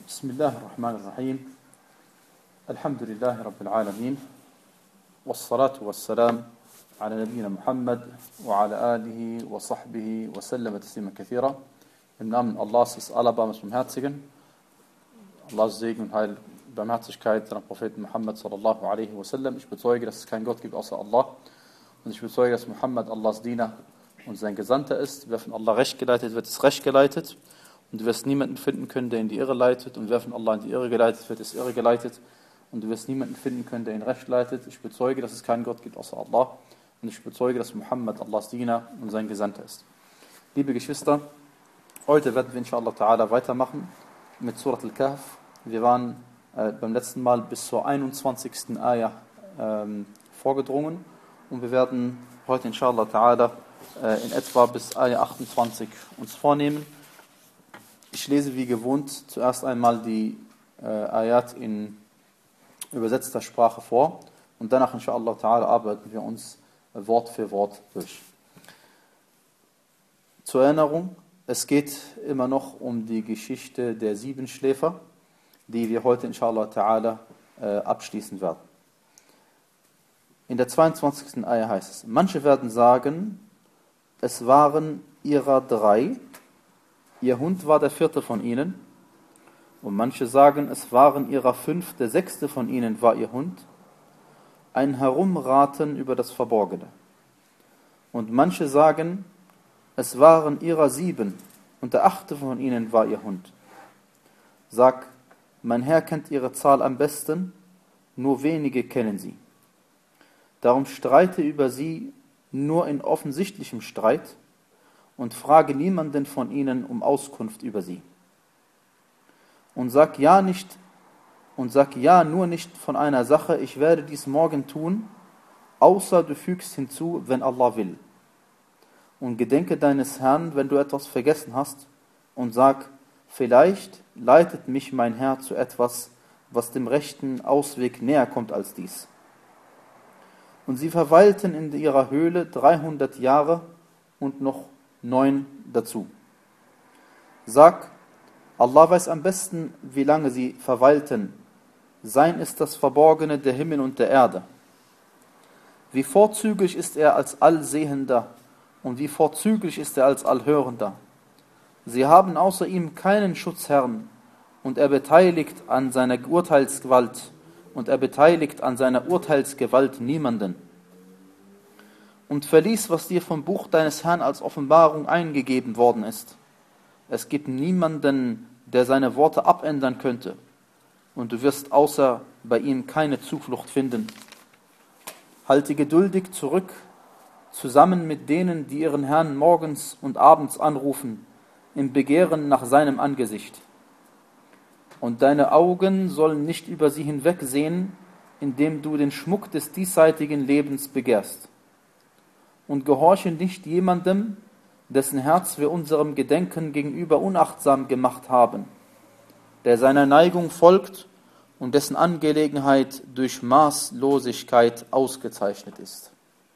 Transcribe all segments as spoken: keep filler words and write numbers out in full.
بسم الله الرحمن الرحيم الحمد لله رب العالمين والصلاة والسلام على نبينا Muhammad وعلى آله وصحبه وسلم تسليما كثيرا. Im Namen Allahs des Allerbarmers Barmherzigen, Allahs Segen und Heil, Barmherzigkeit seinem Propheten Muhammad sallallahu alaihi wasallam. Ich bezeuge, dass es keinen Gott gibt außer Allah, und ich bezeuge, dass Muhammad Allahs Diener und sein Gesandter ist. Wer von Allah recht geleitet wird, ist recht geleitet. Und du wirst niemanden finden können, der in die Irre leitet. Und wer von Allah in die Irre geleitet wird, ist irre geleitet. Und du wirst niemanden finden können, der in Recht leitet. Ich bezeuge, dass es keinen Gott gibt außer Allah. Und ich bezeuge, dass Muhammad Allahs Diener und sein Gesandter ist. Liebe Geschwister, heute werden wir inshallah ta'ala weitermachen mit Surat al-Kahf. Wir waren äh, beim letzten Mal bis zur einundzwanzigsten Ayah ähm, vorgedrungen. Und wir werden heute inshallah ta'ala äh, in etwa bis Ayah achtundzwanzig uns vornehmen. Ich lese wie gewohnt zuerst einmal die äh, Ayat in übersetzter Sprache vor und danach inshallah ta'ala arbeiten wir uns äh, Wort für Wort durch. Zur Erinnerung, es geht immer noch um die Geschichte der sieben Schläfer, die wir heute inshallah ta'ala äh, abschließen werden. In der zweiundzwanzigsten Ayah heißt es: Manche werden sagen, es waren ihrer drei, ihr Hund war der vierte von ihnen. Und manche sagen, es waren ihrer fünf, der sechste von ihnen war ihr Hund. Ein Herumraten über das Verborgene. Und manche sagen, es waren ihrer sieben, und der achte von ihnen war ihr Hund. Sag, mein Herr kennt ihre Zahl am besten, nur wenige kennen sie. Darum streite über sie nur in offensichtlichem Streit, und frage niemanden von ihnen um Auskunft über sie. Und sag ja nicht, und sag ja nur nicht von einer Sache, ich werde dies morgen tun, außer du fügst hinzu, wenn Allah will. Und gedenke deines Herrn, wenn du etwas vergessen hast, und sag, vielleicht leitet mich mein Herr zu etwas, was dem rechten Ausweg näher kommt als dies. Und sie verweilten in ihrer Höhle dreihundert Jahre und noch neun dazu. Sag, Allah weiß am besten, wie lange sie verweilten. Sein ist das Verborgene der Himmel und der Erde. Wie vorzüglich ist er als Allsehender und wie vorzüglich ist er als Allhörender. Sie haben außer ihm keinen Schutzherrn, und er beteiligt an seiner Urteilsgewalt und er beteiligt an seiner Urteilsgewalt niemanden. Und verlies, was dir vom Buch deines Herrn als Offenbarung eingegeben worden ist. Es gibt niemanden, der seine Worte abändern könnte, und du wirst außer bei ihm keine Zuflucht finden. Halte geduldig zurück, zusammen mit denen, die ihren Herrn morgens und abends anrufen, im Begehren nach seinem Angesicht. Und deine Augen sollen nicht über sie hinwegsehen, indem du den Schmuck des diesseitigen Lebens begehrst. Und gehorche nicht jemandem, dessen Herz wir unserem Gedenken gegenüber unachtsam gemacht haben, der seiner Neigung folgt und dessen Angelegenheit durch Maßlosigkeit ausgezeichnet ist.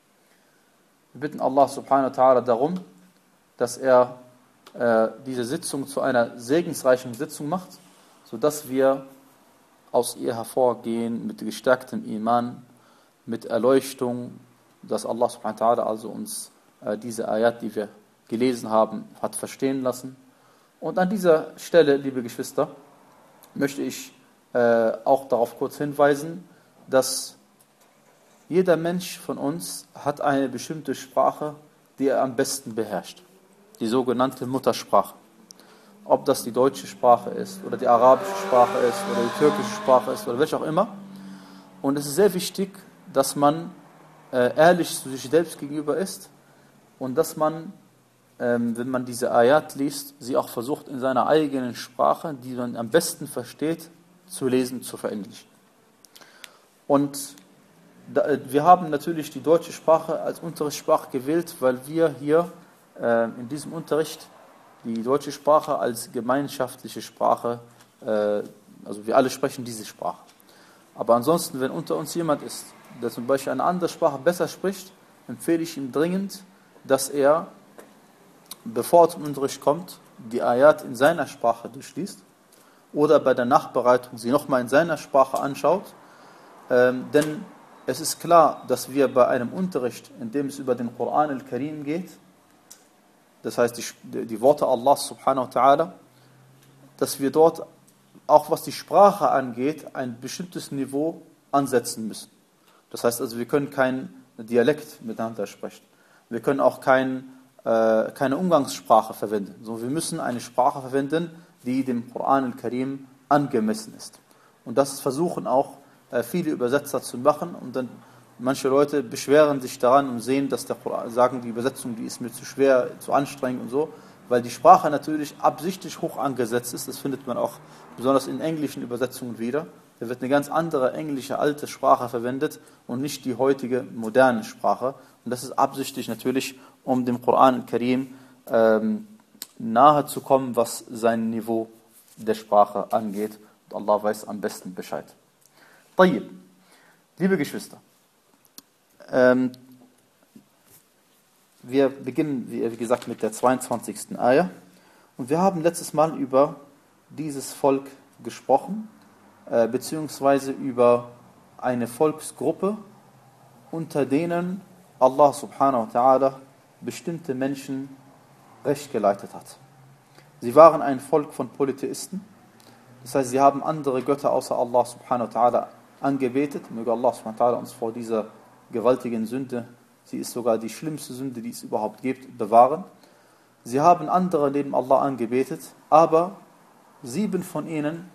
Wir bitten Allah subhanahu wa ta'ala darum, dass er äh, diese Sitzung zu einer segensreichen Sitzung macht, sodass wir aus ihr hervorgehen mit gestärktem Iman, mit Erleuchtung, dass Allah subhanahu wa ta'ala also uns äh, diese Ayat, die wir gelesen haben, hat verstehen lassen. Und an dieser Stelle, liebe Geschwister, möchte ich äh, auch darauf kurz hinweisen, dass jeder Mensch von uns hat eine bestimmte Sprache, die er am besten beherrscht. Die sogenannte Muttersprache. Ob das die deutsche Sprache ist, oder die arabische Sprache ist, oder die türkische Sprache ist, oder welche auch immer. Und es ist sehr wichtig, dass man ehrlich zu sich selbst gegenüber ist und dass man, ähm, wenn man diese Ayat liest, sie auch versucht in seiner eigenen Sprache, die man am besten versteht, zu lesen, zu verinnerlichen. Und da, wir haben natürlich die deutsche Sprache als Unterrichtssprache gewählt, weil wir hier äh, in diesem Unterricht die deutsche Sprache als gemeinschaftliche Sprache, äh, also wir alle sprechen diese Sprache. Aber ansonsten, wenn unter uns jemand ist, der zum Beispiel eine andere Sprache besser spricht, empfehle ich ihm dringend, dass er, bevor er zum Unterricht kommt, die Ayat in seiner Sprache durchliest oder bei der Nachbereitung sie nochmal in seiner Sprache anschaut. Ähm, denn es ist klar, dass wir bei einem Unterricht, in dem es über den Koran al-Karim geht, das heißt die, die Worte Allahs subhanahu wa ta'ala, dass wir dort, auch was die Sprache angeht, ein bestimmtes Niveau ansetzen müssen. Das heißt also, wir können kein Dialekt miteinander sprechen. Wir können auch kein, äh, keine Umgangssprache verwenden. So, wir müssen eine Sprache verwenden, die dem Koran al-Karim angemessen ist. Und das versuchen auch äh, viele Übersetzer zu machen. Und dann manche Leute beschweren sich daran und sehen, dass der Koran, sagen, die Übersetzung, die ist mir zu schwer, zu anstrengend und so, weil die Sprache natürlich absichtlich hoch angesetzt ist. Das findet man auch besonders in englischen Übersetzungen wieder. Da wird eine ganz andere englische, alte Sprache verwendet und nicht die heutige, moderne Sprache. Und das ist absichtlich natürlich, um dem Koran al-Karim ähm, nahe zu kommen, was sein Niveau der Sprache angeht. Und Allah weiß am besten Bescheid. Tayyib. Liebe Geschwister, ähm, wir beginnen, wie gesagt, mit der zweiundzwanzigsten Ayah. Und wir haben letztes Mal über dieses Volk gesprochen, äh, beziehungsweise über eine Volksgruppe, unter denen Allah subhanahu wa ta'ala bestimmte Menschen recht geleitet hat. Sie waren ein Volk von Polytheisten, das heißt, sie haben andere Götter außer Allah subhanahu wa ta'ala angebetet. Möge Allah subhanahu wa ta'ala uns vor dieser gewaltigen Sünde, sie ist sogar die schlimmste Sünde, die es überhaupt gibt, bewahren. Sie haben andere neben Allah angebetet, aber sieben von ihnen,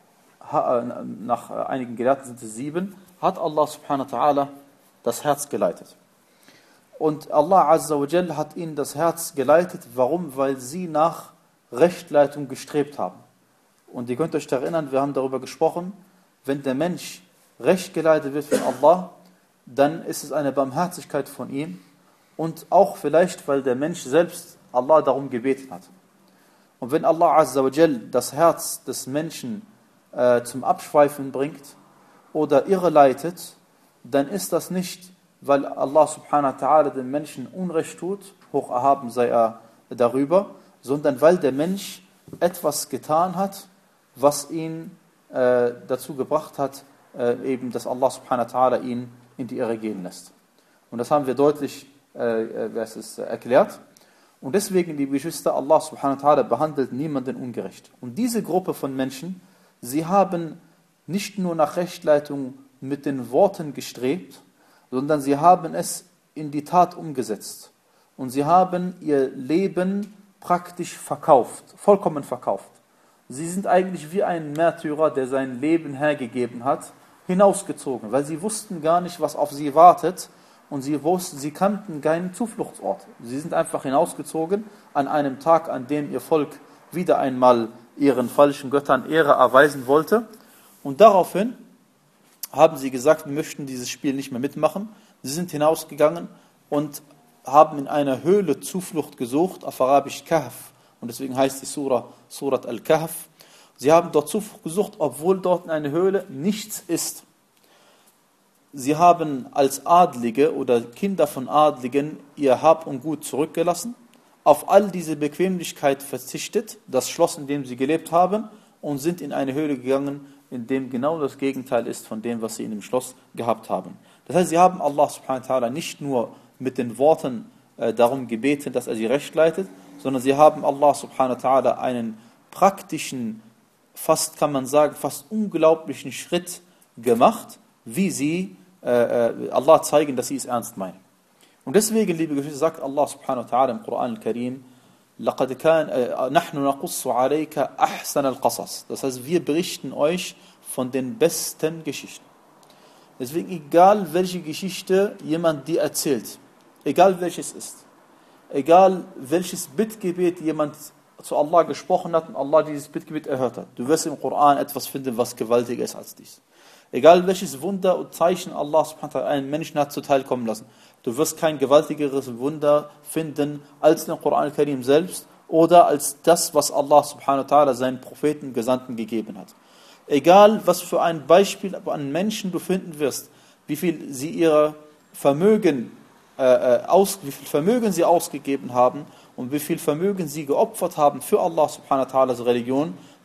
nach einigen Gelehrten sind es sieben, hat Allah subhanahu wa ta'ala das Herz geleitet. Und Allah azza wa jal hat ihnen das Herz geleitet. Warum? Weil sie nach Rechtleitung gestrebt haben. Und ihr könnt euch erinnern, wir haben darüber gesprochen, wenn der Mensch recht geleitet wird von Allah, dann ist es eine Barmherzigkeit von ihm und auch vielleicht, weil der Mensch selbst Allah darum gebeten hat. Und wenn Allah azza wa jal das Herz des Menschen äh, zum Abschweifen bringt oder irreleitet, dann ist das nicht, weil Allah subhanahu wa ta'ala dem Menschen Unrecht tut, hoch erhaben sei er darüber, sondern weil der Mensch etwas getan hat, was ihn äh, dazu gebracht hat, äh, eben, dass Allah subhanahu wa ta'ala ihn in die Irre gehen lässt. Und das haben wir deutlich äh, es ist, äh, erklärt. Und deswegen, liebe Geschwister, Allah subhanahu wa ta'ala behandelt niemanden ungerecht. Und diese Gruppe von Menschen, sie haben nicht nur nach Rechtleitung mit den Worten gestrebt, sondern sie haben es in die Tat umgesetzt. Und sie haben ihr Leben praktisch verkauft, vollkommen verkauft. Sie sind eigentlich wie ein Märtyrer, der sein Leben hergegeben hat, hinausgezogen, weil sie wussten gar nicht, was auf sie wartet und sie wussten, sie kannten keinen Zufluchtsort. Sie sind einfach hinausgezogen an einem Tag, an dem ihr Volk wieder einmal ihren falschen Göttern Ehre erweisen wollte. Und daraufhin haben sie gesagt, wir möchten dieses Spiel nicht mehr mitmachen. Sie sind hinausgegangen und haben in einer Höhle Zuflucht gesucht, auf Arabisch Kahf. Und deswegen heißt die Surah Surat al-Kahf. Sie haben dort Zuflucht gesucht, obwohl dort in einer Höhle nichts ist. Sie haben als Adlige oder Kinder von Adligen ihr Hab und Gut zurückgelassen, auf all diese Bequemlichkeit verzichtet, das Schloss, in dem sie gelebt haben, und sind in eine Höhle gegangen, in dem genau das Gegenteil ist von dem, was sie in dem Schloss gehabt haben. Das heißt, sie haben Allah subhanahu wa ta'ala nicht nur mit den Worten äh, darum gebeten, dass er sie recht leitet, sondern sie haben Allah subhanahu wa ta'ala einen praktischen, fast kann man sagen, fast unglaublichen Schritt gemacht, wie sie äh, Allah zeigen, dass sie es ernst meinen. Und deswegen, liebe Geschwister, sagt Allah subhanahu wa ta'ala im Koran al-Karim, لَقَدْ كَانَ نَحْنُ نَقُصُّ عَلَيْكَ أَحْسَنَ الْقَصَصِ. Das heißt, wir berichten euch von den besten Geschichten. Deswegen, egal welche Geschichte jemand dir erzählt, egal welches ist, egal welches Bittgebet jemand zu Allah gesprochen hat und Allah dieses Bittgebet erhört hat, du wirst im Koran etwas finden, was gewaltiger ist als dies. Egal welches Wunder und Zeichen Allah subhanahu wa ta'ala einen Menschen hat zuteil kommen lassen, du wirst kein gewaltigeres Wunder finden als den Koran al-Karim selbst oder als das, was Allah subhanahu wa ta'ala seinen Propheten, Gesandten gegeben hat. Egal, was für ein Beispiel an Menschen du finden wirst, wie viel sie ihre Vermögen, äh, aus, wie viel Vermögen sie ausgegeben haben und wie viel Vermögen sie geopfert haben für Allah subhanahu wa ta'alas Religion,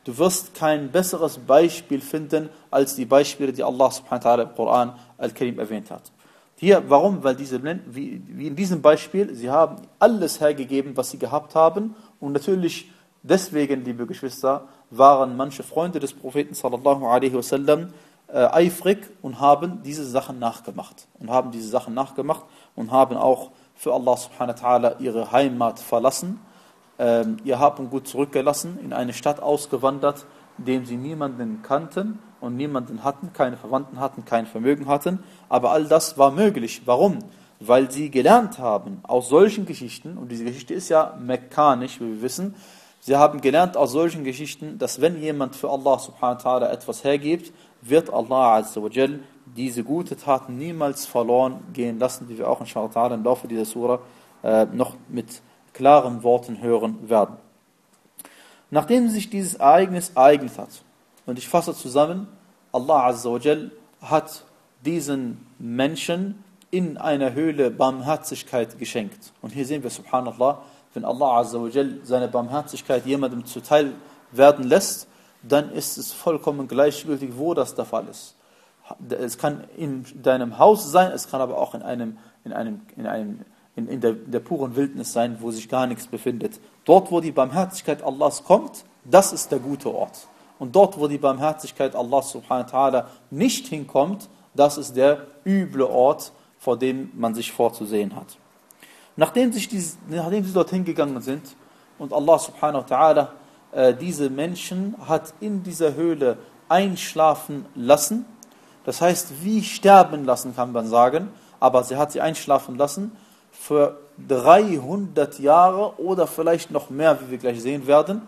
Du wirst kein besseres Beispiel finden, als die Beispiele, die Allah subhanahu wa ta'ala im Koran al-Karim erwähnt hat. Hier, warum? Weil diese, wie, wie in diesem Beispiel, sie haben alles hergegeben, was sie gehabt haben. Und natürlich deswegen, liebe Geschwister, waren manche Freunde des Propheten sallallahu alaihi wasallam äh, eifrig und haben diese Sachen nachgemacht. Und haben diese Sachen nachgemacht und haben auch für Allah subhanahu wa ta'ala ihre Heimat verlassen, ähm, ihr Hab und Gut zurückgelassen, in eine Stadt ausgewandert, in dem sie niemanden kannten und niemanden hatten, keine Verwandten hatten, kein Vermögen hatten. Aber all das war möglich. Warum? Weil sie gelernt haben aus solchen Geschichten, und diese Geschichte ist ja mekkanisch, wie wir wissen, sie haben gelernt aus solchen Geschichten, dass wenn jemand für Allah subhanahu wa ta'ala etwas hergibt, wird Allah azza wa jal diese gute Taten niemals verloren gehen lassen, wie wir auch inshallah im Laufe dieser Surah äh, noch mit klaren Worten hören werden. Nachdem sich dieses Ereignis ereignet hat, und ich fasse zusammen, Allah azza wa jal hat diesen Menschen in einer Höhle Barmherzigkeit geschenkt. Und hier sehen wir, subhanallah, wenn Allah azza wa jal seine Barmherzigkeit jemandem zuteil werden lässt, dann ist es vollkommen gleichgültig, wo das der Fall ist. Es kann in deinem Haus sein, es kann aber auch in einem, in einem, in einem, in, in, der, in der puren Wildnis sein, wo sich gar nichts befindet. Dort, wo die Barmherzigkeit Allahs kommt, das ist der gute Ort. Und dort, wo die Barmherzigkeit Allahs subhanahu wa ta'ala nicht hinkommt, das ist der üble Ort, vor dem man sich vorzusehen hat. Nachdem, sich diese, nachdem sie dorthin gegangen sind und Allah subhanahu wa ta'ala äh, diese Menschen hat in dieser Höhle einschlafen lassen, das heißt, wie sterben lassen, kann man sagen, aber sie hat sie einschlafen lassen für dreihundert Jahre oder vielleicht noch mehr, wie wir gleich sehen werden,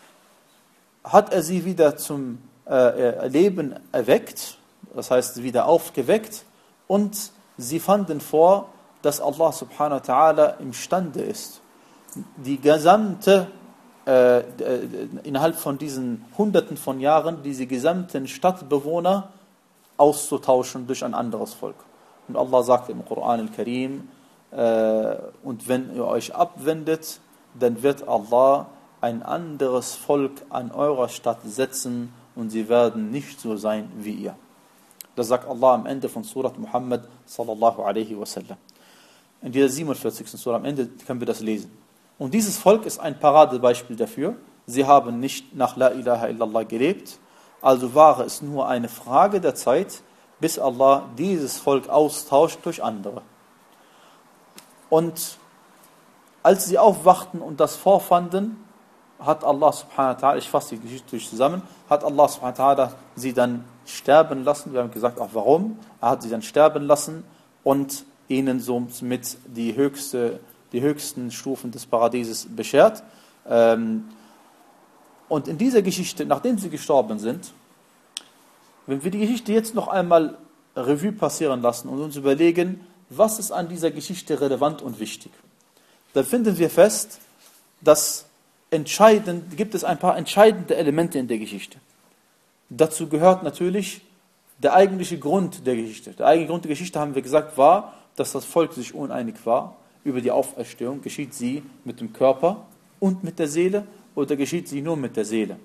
hat er sie wieder zum äh, Leben erweckt, das heißt wieder aufgeweckt, und sie fanden vor, dass Allah subhanahu wa ta'ala imstande ist, die gesamte, äh, innerhalb von diesen Hunderten von Jahren, diese gesamten Stadtbewohner auszutauschen durch ein anderes Volk. Und Allah sagt im Koran al-Karim, äh, und wenn ihr euch abwendet, dann wird Allah ein anderes Volk an eurer Stadt setzen und sie werden nicht so sein wie ihr. Das sagt Allah am Ende von Surat Muhammad sallallahu alaihi wasallam. In dieser siebenundvierzigsten Surah am Ende können wir das lesen. Und dieses Volk ist ein Paradebeispiel dafür. Sie haben nicht nach La ilaha illallah gelebt. Also war es nur eine Frage der Zeit, bis Allah dieses Volk austauscht durch andere. Und als sie aufwachten und das vorfanden, hat Allah subhanahu wa ta'ala, ich fasse die Geschichte durch zusammen, hat Allah subhanahu wa ta'ala sie dann sterben lassen. Wir haben gesagt, auch warum. Er hat sie dann sterben lassen und ihnen somit die, höchste, die höchsten Stufen des Paradieses beschert. Ähm, Und in dieser Geschichte, nachdem sie gestorben sind, wenn wir die Geschichte jetzt noch einmal Revue passieren lassen und uns überlegen, was ist an dieser Geschichte relevant und wichtig, dann finden wir fest, dass entscheidend, gibt es ein paar entscheidende Elemente in der Geschichte. Dazu gehört natürlich der eigentliche Grund der Geschichte. Der eigentliche Grund der Geschichte, haben wir gesagt, war, dass das Volk sich uneinig war über die Auferstehung. Geschieht sie mit dem Körper und mit der Seele, oder geschieht sie nur mit der Seele?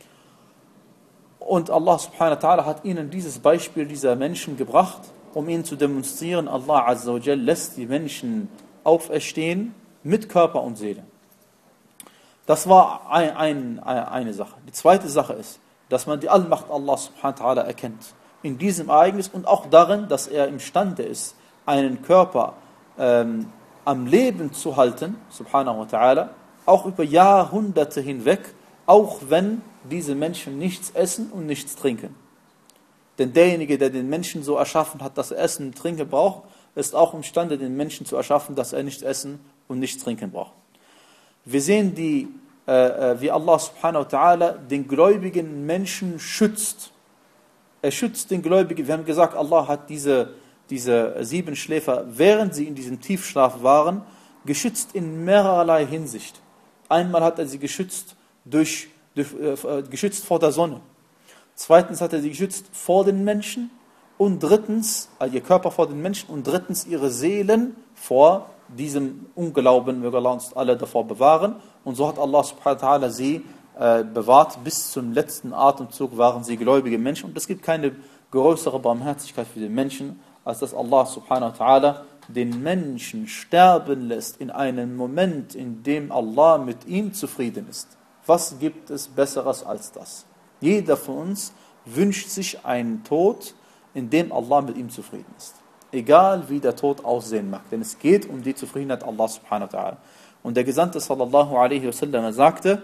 Und Allah subhanahu wa ta'ala hat ihnen dieses Beispiel dieser Menschen gebracht, um ihnen zu demonstrieren, Allah azza wa jal lässt die Menschen auferstehen mit Körper und Seele. Das war ein, ein, eine Sache. Die zweite Sache ist, dass man die Allmacht Allah subhanahu wa ta'ala erkennt. In diesem Ereignis und auch darin, dass er imstande ist, einen Körper ähm, am Leben zu halten, subhanahu wa ta'ala, auch über Jahrhunderte hinweg, auch wenn diese Menschen nichts essen und nichts trinken. Denn derjenige, der den Menschen so erschaffen hat, dass er Essen und Trinken braucht, ist auch imstande, den Menschen zu erschaffen, dass er nichts essen und nichts trinken braucht. Wir sehen, die, äh, wie Allah subhanahu wa ta'ala den gläubigen Menschen schützt. Er schützt den Gläubigen. Wir haben gesagt, Allah hat diese, diese sieben Schläfer, während sie in diesem Tiefschlaf waren, geschützt in mehrerlei Hinsicht. Einmal hat er sie geschützt, durch, durch, äh, geschützt vor der Sonne. Zweitens hat er sie geschützt vor den Menschen. Und drittens, also ihr Körper vor den Menschen. Und drittens ihre Seelen vor diesem Unglauben. Möge Allah uns alle davor bewahren. Und so hat Allah subhanahu wa ta'ala sie äh, bewahrt. Bis zum letzten Atemzug waren sie gläubige Menschen. Und es gibt keine größere Barmherzigkeit für den Menschen, als dass Allah subhanahu wa ta'ala den Menschen sterben lässt in einem Moment, in dem Allah mit ihm zufrieden ist. Was gibt es Besseres als das? Jeder von uns wünscht sich einen Tod, in dem Allah mit ihm zufrieden ist. Egal wie der Tod aussehen mag. Denn es geht um die Zufriedenheit Allah subhanahu wa ta'ala. Und der Gesandte sallallahu alaihi wasallam sagte,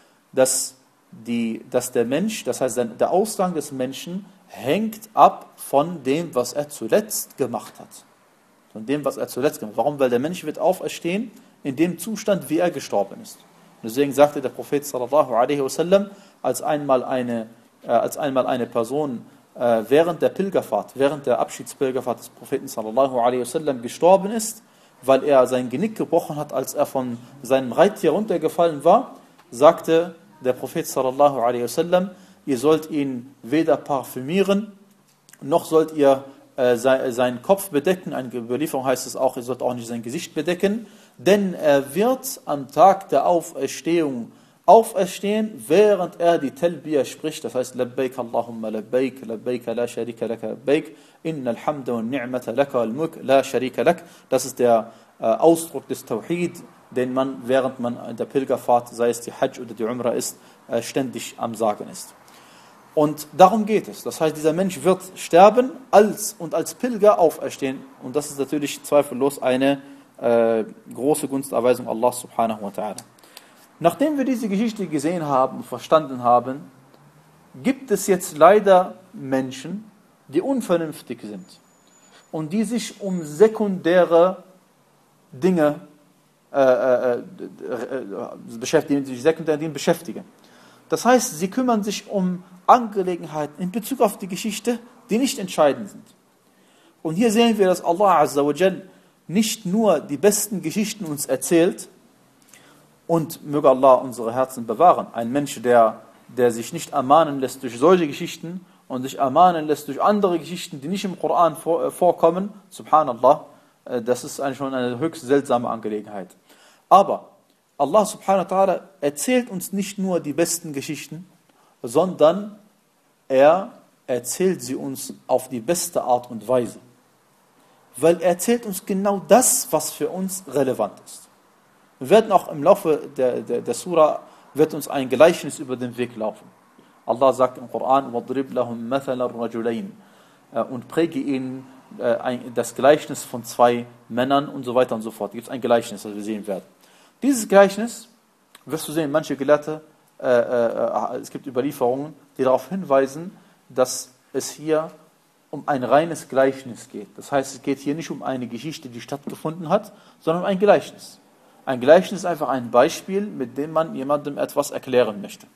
dass, die, dass der Mensch, das heißt der Ausgang des Menschen, hängt ab von dem, was er zuletzt gemacht hat. Von dem, was er zuletzt gemacht hat. Warum? Weil der Mensch wird auferstehen in dem Zustand, wie er gestorben ist. Und deswegen sagte der Prophet sallallahu alaihi wasallam, als einmal eine, äh, als einmal eine Person äh, während der Pilgerfahrt, während der Abschiedspilgerfahrt des Propheten sallallahu alaihi wasallam gestorben ist, weil er sein Genick gebrochen hat, als er von seinem Reittier runtergefallen war, sagte der Prophet sallallahu alaihi wasallam, ihr sollt ihn weder parfümieren, noch sollt ihr äh, sein, seinen Kopf bedecken. Eine Überlieferung heißt es auch, ihr sollt auch nicht sein Gesicht bedecken, denn er wird am Tag der Auferstehung auferstehen, während er die Talbiya spricht, das heißt, Labbaik Allahumma Labbaik, Labbaik la sharika laka Labbaik, innal hamda wa ni'mata laka wal mulk la sharika lak. Das ist der äh, Ausdruck des Tawhid, den man, während man in der Pilgerfahrt, sei es die Hajj oder die Umrah ist, äh, ständig am Sagen ist. Und darum geht es. Das heißt, dieser Mensch wird sterben als und als Pilger auferstehen. Und das ist natürlich zweifellos eine äh, große Gunsterweisung Allah subhanahu wa ta'ala. Nachdem wir diese Geschichte gesehen haben und verstanden haben, gibt es jetzt leider Menschen, die unvernünftig sind und die sich um sekundäre Dinge äh, äh, äh, beschäftigen, sich sekundär Dinge beschäftigen. Das heißt, sie kümmern sich um Angelegenheiten in Bezug auf die Geschichte, die nicht entscheidend sind. Und hier sehen wir, dass Allah Azza wa Jal nicht nur die besten Geschichten uns erzählt, und möge Allah unsere Herzen bewahren. Ein Mensch, der, der sich nicht ermahnen lässt durch solche Geschichten und sich ermahnen lässt durch andere Geschichten, die nicht im Koran vor, äh, vorkommen, subhanallah, äh, das ist eigentlich schon eine höchst seltsame Angelegenheit. Aber Allah subhanahu wa ta'ala erzählt uns nicht nur die besten Geschichten, sondern er erzählt sie uns auf die beste Art und Weise. Weil er erzählt uns genau das, was für uns relevant ist. Wir werden auch im Laufe der, der, der Surah, wird uns ein Gleichnis über den Weg laufen. Allah sagt im Koran, وَضْرِبْ لَهُمْ مَثَلَ الرَّجُلَيْنِ und präge ihnen äh, ein, das Gleichnis von zwei Männern und so weiter und so fort. Da gibt es ein Gleichnis, das wir sehen werden. Dieses Gleichnis, wirst du sehen, manche Gelehrte, äh, äh, es gibt Überlieferungen, die darauf hinweisen, dass es hier um ein reines Gleichnis geht. Das heißt, es geht hier nicht um eine Geschichte, die stattgefunden hat, sondern um ein Gleichnis. Ein Gleichnis ist einfach ein Beispiel, mit dem man jemandem etwas erklären möchte.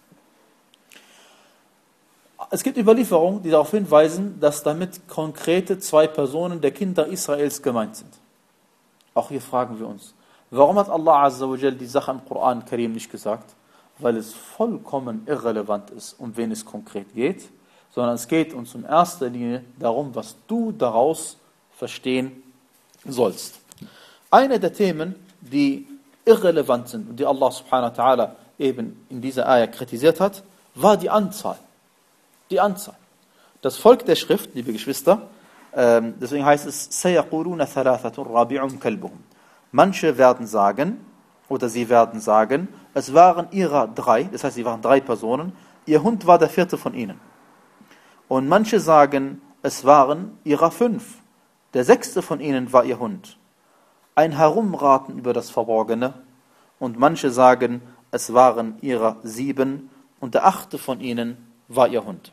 Es gibt Überlieferungen, die darauf hinweisen, dass damit konkrete zwei Personen der Kinder Israels gemeint sind. Auch hier fragen wir uns, warum hat Allah Azza wa Jal die Sache im Koran Karim nicht gesagt? Weil es vollkommen irrelevant ist, um wen es konkret geht, sondern es geht uns in erster Linie darum, was du daraus verstehen sollst. Eine der Themen, die irrelevant sind und die Allah subhanahu wa ta'ala eben in dieser Ayah kritisiert hat, war die Anzahl. Die Anzahl. Das Volk der Schrift, liebe Geschwister, ähm, deswegen heißt es, سَيَقُولُونَ ثَلَاثَةٌ رَابِعُهُمْ كَلْبُهُمْ. Manche werden sagen, oder sie werden sagen, es waren ihrer drei, das heißt, sie waren drei Personen, ihr Hund war der vierte von ihnen. Und manche sagen, es waren ihrer fünf, der sechste von ihnen war ihr Hund. Ein Herumraten über das Verborgene, und manche sagen, es waren ihrer sieben und der achte von ihnen war ihr Hund.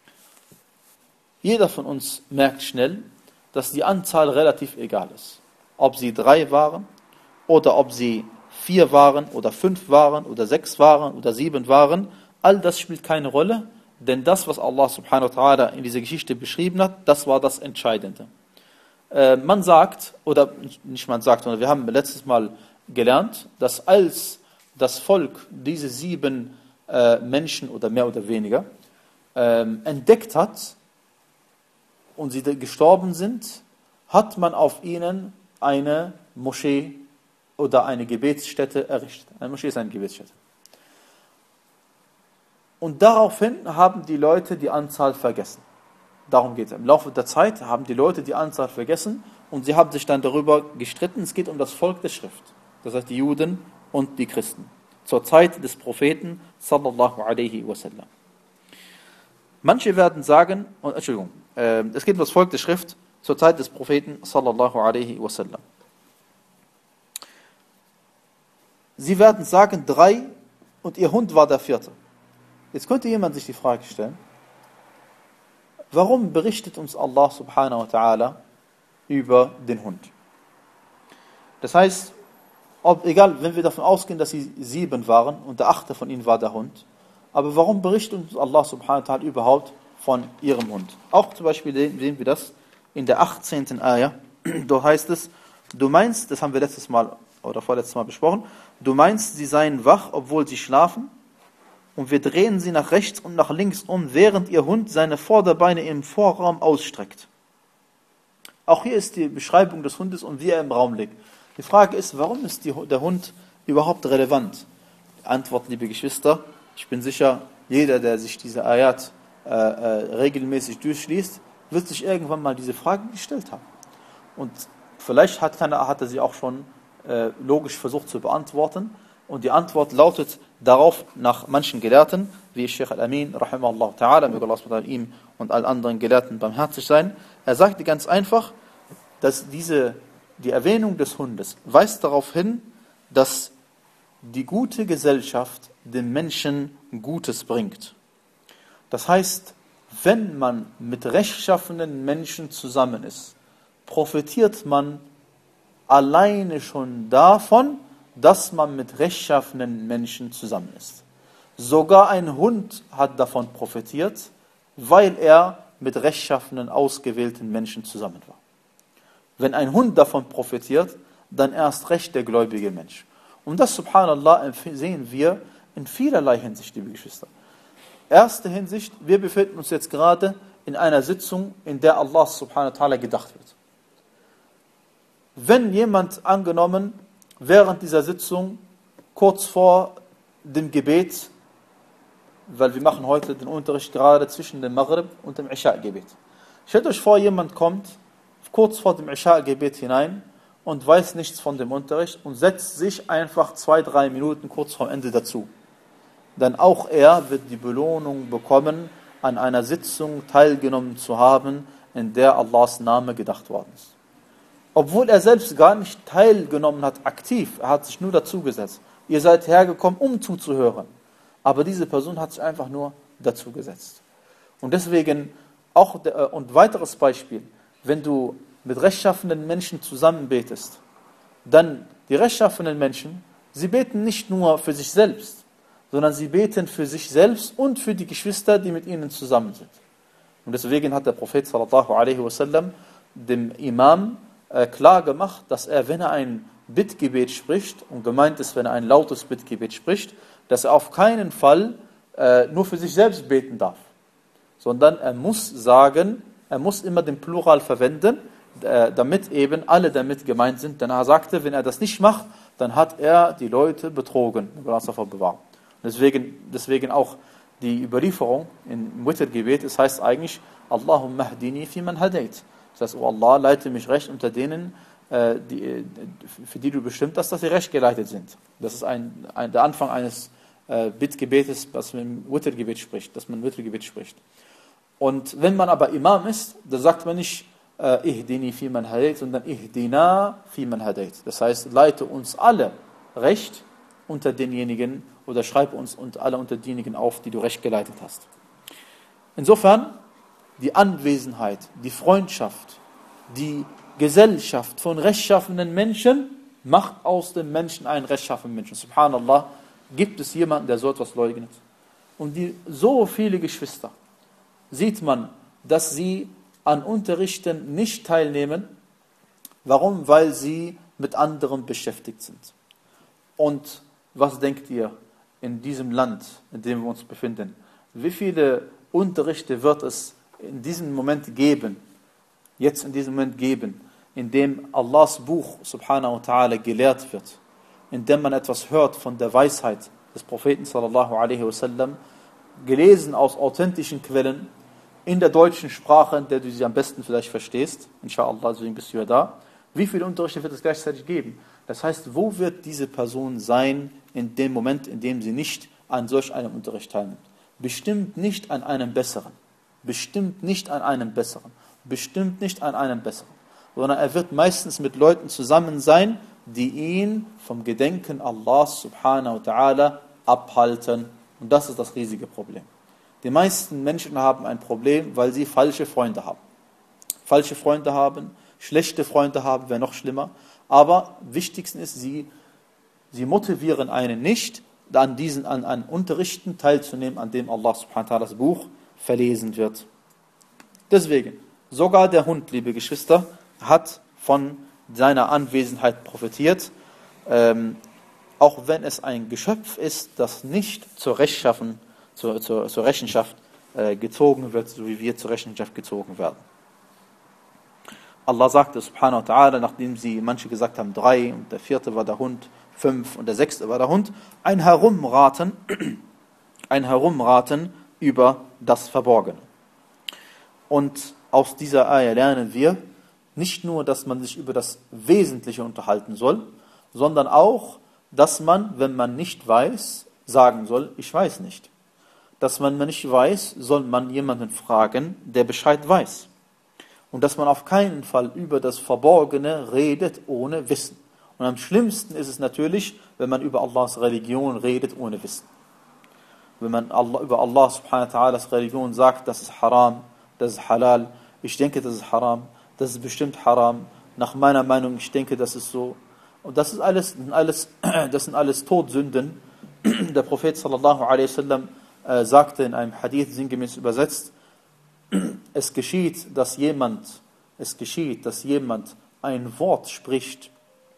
Jeder von uns merkt schnell, dass die Anzahl relativ egal ist. Ob sie drei waren oder ob sie vier waren oder fünf waren oder sechs waren oder sieben waren, all das spielt keine Rolle, denn das, was Allah subhanahu wa ta'ala in dieser Geschichte beschrieben hat, das war das Entscheidende. Man sagt, oder nicht man sagt, sondern wir haben letztes Mal gelernt, dass als das Volk diese sieben äh, Menschen oder mehr oder weniger ähm, entdeckt hat und sie gestorben sind, hat man auf ihnen eine Moschee oder eine Gebetsstätte errichtet. Eine Moschee ist eine Gebetsstätte. Und daraufhin haben die Leute die Anzahl vergessen. Darum geht es. Im Laufe der Zeit haben die Leute die Anzahl vergessen und sie haben sich dann darüber gestritten. Es geht um das Volk der Schrift. Das heißt die Juden und die Christen. Zur Zeit des Propheten sallallahu alaihi wasallam. Manche werden sagen, und, Entschuldigung, äh, es geht um das Volk der Schrift zur Zeit des Propheten sallallahu alaihi wasallam. Sie werden sagen, drei und ihr Hund war der vierte. Jetzt könnte jemand sich die Frage stellen, warum berichtet uns Allah subhanahu wa ta'ala über den Hund? Das heißt, ob, egal, wenn wir davon ausgehen, dass sie sieben waren und der achte von ihnen war der Hund, aber warum berichtet uns Allah subhanahu wa ta'ala überhaupt von ihrem Hund? Auch zum Beispiel sehen wir das in der achtzehnten Ayah. Dort heißt es, du meinst, das haben wir letztes Mal oder vorletztes Mal besprochen, du meinst, sie seien wach, obwohl sie schlafen, und wir drehen sie nach rechts und nach links um, während ihr Hund seine Vorderbeine im Vorraum ausstreckt. Auch hier ist die Beschreibung des Hundes und wie er im Raum liegt. Die Frage ist, warum ist die, der Hund überhaupt relevant? Die Antwort, liebe Geschwister, ich bin sicher, jeder, der sich diese Ayat äh, äh, regelmäßig durchliest, wird sich irgendwann mal diese Frage gestellt haben. Und vielleicht hat, keiner, hat er sie auch schon äh, logisch versucht zu beantworten. Und die Antwort lautet darauf nach manchen Gelehrten, wie Sheikh Al-Amin, rahimahullah ta'ala, möge Allah ihm und allen anderen Gelehrten barmherzig sein. Er sagte ganz einfach, dass diese, die Erwähnung des Hundes weist darauf hin, dass die gute Gesellschaft dem Menschen Gutes bringt. Das heißt, wenn man mit rechtschaffenen Menschen zusammen ist, profitiert man alleine schon davon, dass man mit rechtschaffenen Menschen zusammen ist. Sogar ein Hund hat davon profitiert, weil er mit rechtschaffenen, ausgewählten Menschen zusammen war. Wenn ein Hund davon profitiert, dann erst recht der gläubige Mensch. Und das, subhanallah, sehen wir in vielerlei Hinsicht, liebe Geschwister. Erste Hinsicht, wir befinden uns jetzt gerade in einer Sitzung, in der Allah subhanahu wa ta'ala gedacht wird. Wenn jemand angenommen, während dieser Sitzung, kurz vor dem Gebet, weil wir machen heute den Unterricht gerade zwischen dem Maghrib und dem Isha-Gebet. Stellt euch vor, jemand kommt kurz vor dem Isha-Gebet hinein und weiß nichts von dem Unterricht und setzt sich einfach zwei, drei Minuten kurz vor Ende dazu. Dann auch er wird die Belohnung bekommen, an einer Sitzung teilgenommen zu haben, in der Allahs Name gedacht worden ist. Obwohl er selbst gar nicht teilgenommen hat, aktiv, er hat sich nur dazugesetzt. Ihr seid hergekommen, um zuzuhören. Aber diese Person hat sich einfach nur dazugesetzt. Und deswegen, auch, und weiteres Beispiel, wenn du mit rechtschaffenen Menschen zusammen betest, dann die rechtschaffenen Menschen, sie beten nicht nur für sich selbst, sondern sie beten für sich selbst und für die Geschwister, die mit ihnen zusammen sind. Und deswegen hat der Prophet sallallahu alaihi wasallam dem Imam äh, klar gemacht, dass er, wenn er ein Bittgebet spricht, und gemeint ist, wenn er ein lautes Bittgebet spricht, dass er auf keinen Fall äh, nur für sich selbst beten darf, sondern er muss sagen, er muss immer den Plural verwenden, äh, damit eben alle damit gemeint sind. Denn er sagte, wenn er das nicht macht, dann hat er die Leute betrogen. Deswegen, deswegen auch die Überlieferung im Witr-Gebet, es heißt eigentlich, Allahumma hdini fi man hadait. Das heißt, oh Allah, leite mich recht unter denen, äh, die, für die du bestimmt hast, dass sie recht geleitet sind. Das ist ein, ein, der Anfang eines äh, Bittgebetes, was man im Witr-Gebet spricht, dass man Witr-Gebet spricht. Und wenn man aber Imam ist, dann sagt man nicht äh, Ihdini fi man hadait, sondern Ihdina fi man hadait. Das heißt, leite uns alle recht unter denjenigen oder schreibe uns und alle unter denjenigen auf, die du recht geleitet hast. Insofern, die Anwesenheit, die Freundschaft, die Gesellschaft von rechtschaffenen Menschen macht aus dem Menschen einen rechtschaffenen Menschen. Subhanallah, gibt es jemanden, der so etwas leugnet? Und die, so viele Geschwister, sieht man, dass sie an Unterrichten nicht teilnehmen. Warum? Weil sie mit anderem beschäftigt sind. Und was denkt ihr in diesem Land, in dem wir uns befinden? Wie viele Unterrichte wird es in diesem Moment geben, jetzt in diesem Moment geben, in dem Allahs Buch subhanahu wa ta'ala gelehrt wird, in dem man etwas hört von der Weisheit des Propheten sallallahu alaihi wasallam, gelesen aus authentischen Quellen, in der deutschen Sprache, in der du sie am besten vielleicht verstehst, inshallah, deswegen bist du ja da. Wie viele Unterrichte wird es gleichzeitig geben? Das heißt, wo wird diese Person sein in dem Moment, in dem sie nicht an solch einem Unterricht teilnimmt? Bestimmt nicht an einem besseren. Bestimmt nicht an einem besseren. Bestimmt nicht an einem besseren. Sondern er wird meistens mit Leuten zusammen sein, die ihn vom Gedenken Allahs subhanahu wa ta'ala abhalten. Und das ist das riesige Problem. Die meisten Menschen haben ein Problem, weil sie falsche Freunde haben. Falsche Freunde haben, schlechte Freunde haben, wäre noch schlimmer. Aber wichtigsten ist, sie, sie motivieren einen nicht, an diesen an, an Unterrichten teilzunehmen, an dem Allah subhanahu wa ta'ala das Buch verlesen wird. Deswegen, sogar der Hund, liebe Geschwister, hat von seiner Anwesenheit profitiert, ähm, auch wenn es ein Geschöpf ist, das nicht zur Rechenschaft, zur, zur, zur Rechenschaft äh, gezogen wird, so wie wir zur Rechenschaft gezogen werden. Allah sagte subhanahu wa ta'ala, nachdem sie manche gesagt haben, drei und der vierte war der Hund, fünf und der sechste war der Hund, ein Herumraten, ein Herumraten über das Verborgene. Und aus dieser Ayah lernen wir nicht nur, dass man sich über das Wesentliche unterhalten soll, sondern auch, dass man, wenn man nicht weiß, sagen soll, ich weiß nicht. Dass man nicht weiß, soll man jemanden fragen, der Bescheid weiß. Und dass man auf keinen Fall über das Verborgene redet ohne Wissen. Und am schlimmsten ist es natürlich, wenn man über Allahs Religion redet ohne Wissen. Wenn man Allah, über Allah subhanahu wa ta'alas Religion sagt, das ist haram, das ist halal, ich denke, das ist haram, das ist bestimmt haram, nach meiner Meinung, ich denke, das ist so. Und das ist alles, alles, das sind alles Todsünden. Der Prophet sallallahu alaihi wasallam äh, sagte in einem Hadith sinngemäß übersetzt, es geschieht, dass jemand, es geschieht, dass jemand ein Wort spricht,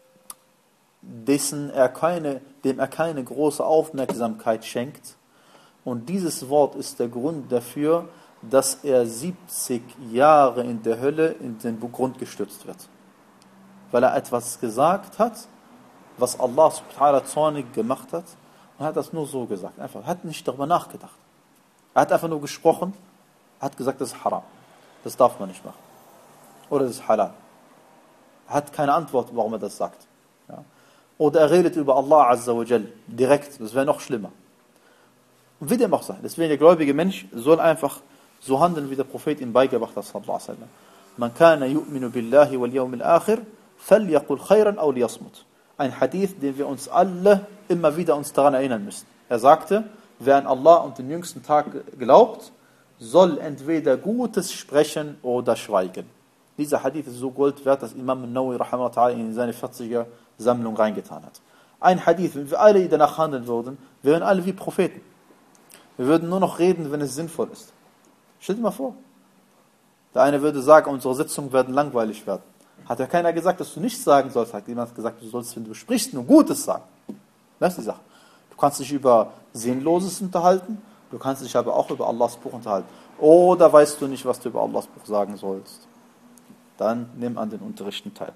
dessen er keine, dem er keine große Aufmerksamkeit schenkt. Und dieses Wort ist der Grund dafür, dass er siebzig Jahre in der Hölle in den Grund gestürzt wird. Weil er etwas gesagt hat, was Allah subhanahu wa ta'ala zornig gemacht hat, und hat das nur so gesagt. Einfach, hat nicht darüber nachgedacht. Er hat einfach nur gesprochen, hat gesagt, das ist haram. Das darf man nicht machen. Oder das ist halal. Er hat keine Antwort, warum er das sagt. Ja. Oder er redet über Allah azza wa jal direkt, das wäre noch schlimmer. Und wie dem auch sei. Deswegen der gläubige Mensch soll einfach so handeln, wie der Prophet ihm beigebracht hat, sallallahu alaihi wasallam. Man kana yu'minu billahi wal yawmil akhir, falyaqul khayran aw liyasmut. Ein Hadith, den wir uns alle immer wieder uns daran erinnern müssen. Er sagte, wer an Allah und den jüngsten Tag glaubt, soll entweder Gutes sprechen oder schweigen. Dieser Hadith ist so Gold wert, dass Imam an-Nawawi rahimahullah in seine vierziger Sammlung reingetan hat. Ein Hadith, wenn wir alle danach handeln würden, wären alle wie Propheten. Wir würden nur noch reden, wenn es sinnvoll ist. Stell dir mal vor. Der eine würde sagen, unsere Sitzungen werden langweilig werden. Hat ja keiner gesagt, dass du nichts sagen sollst. Hat jemand gesagt, du sollst, wenn du sprichst, nur Gutes sagen. Das ist die Sache. Du kannst dich über Sinnloses unterhalten, du kannst dich aber auch über Allahs Buch unterhalten. Oder weißt du nicht, was du über Allahs Buch sagen sollst. Dann nimm an den Unterrichten teil.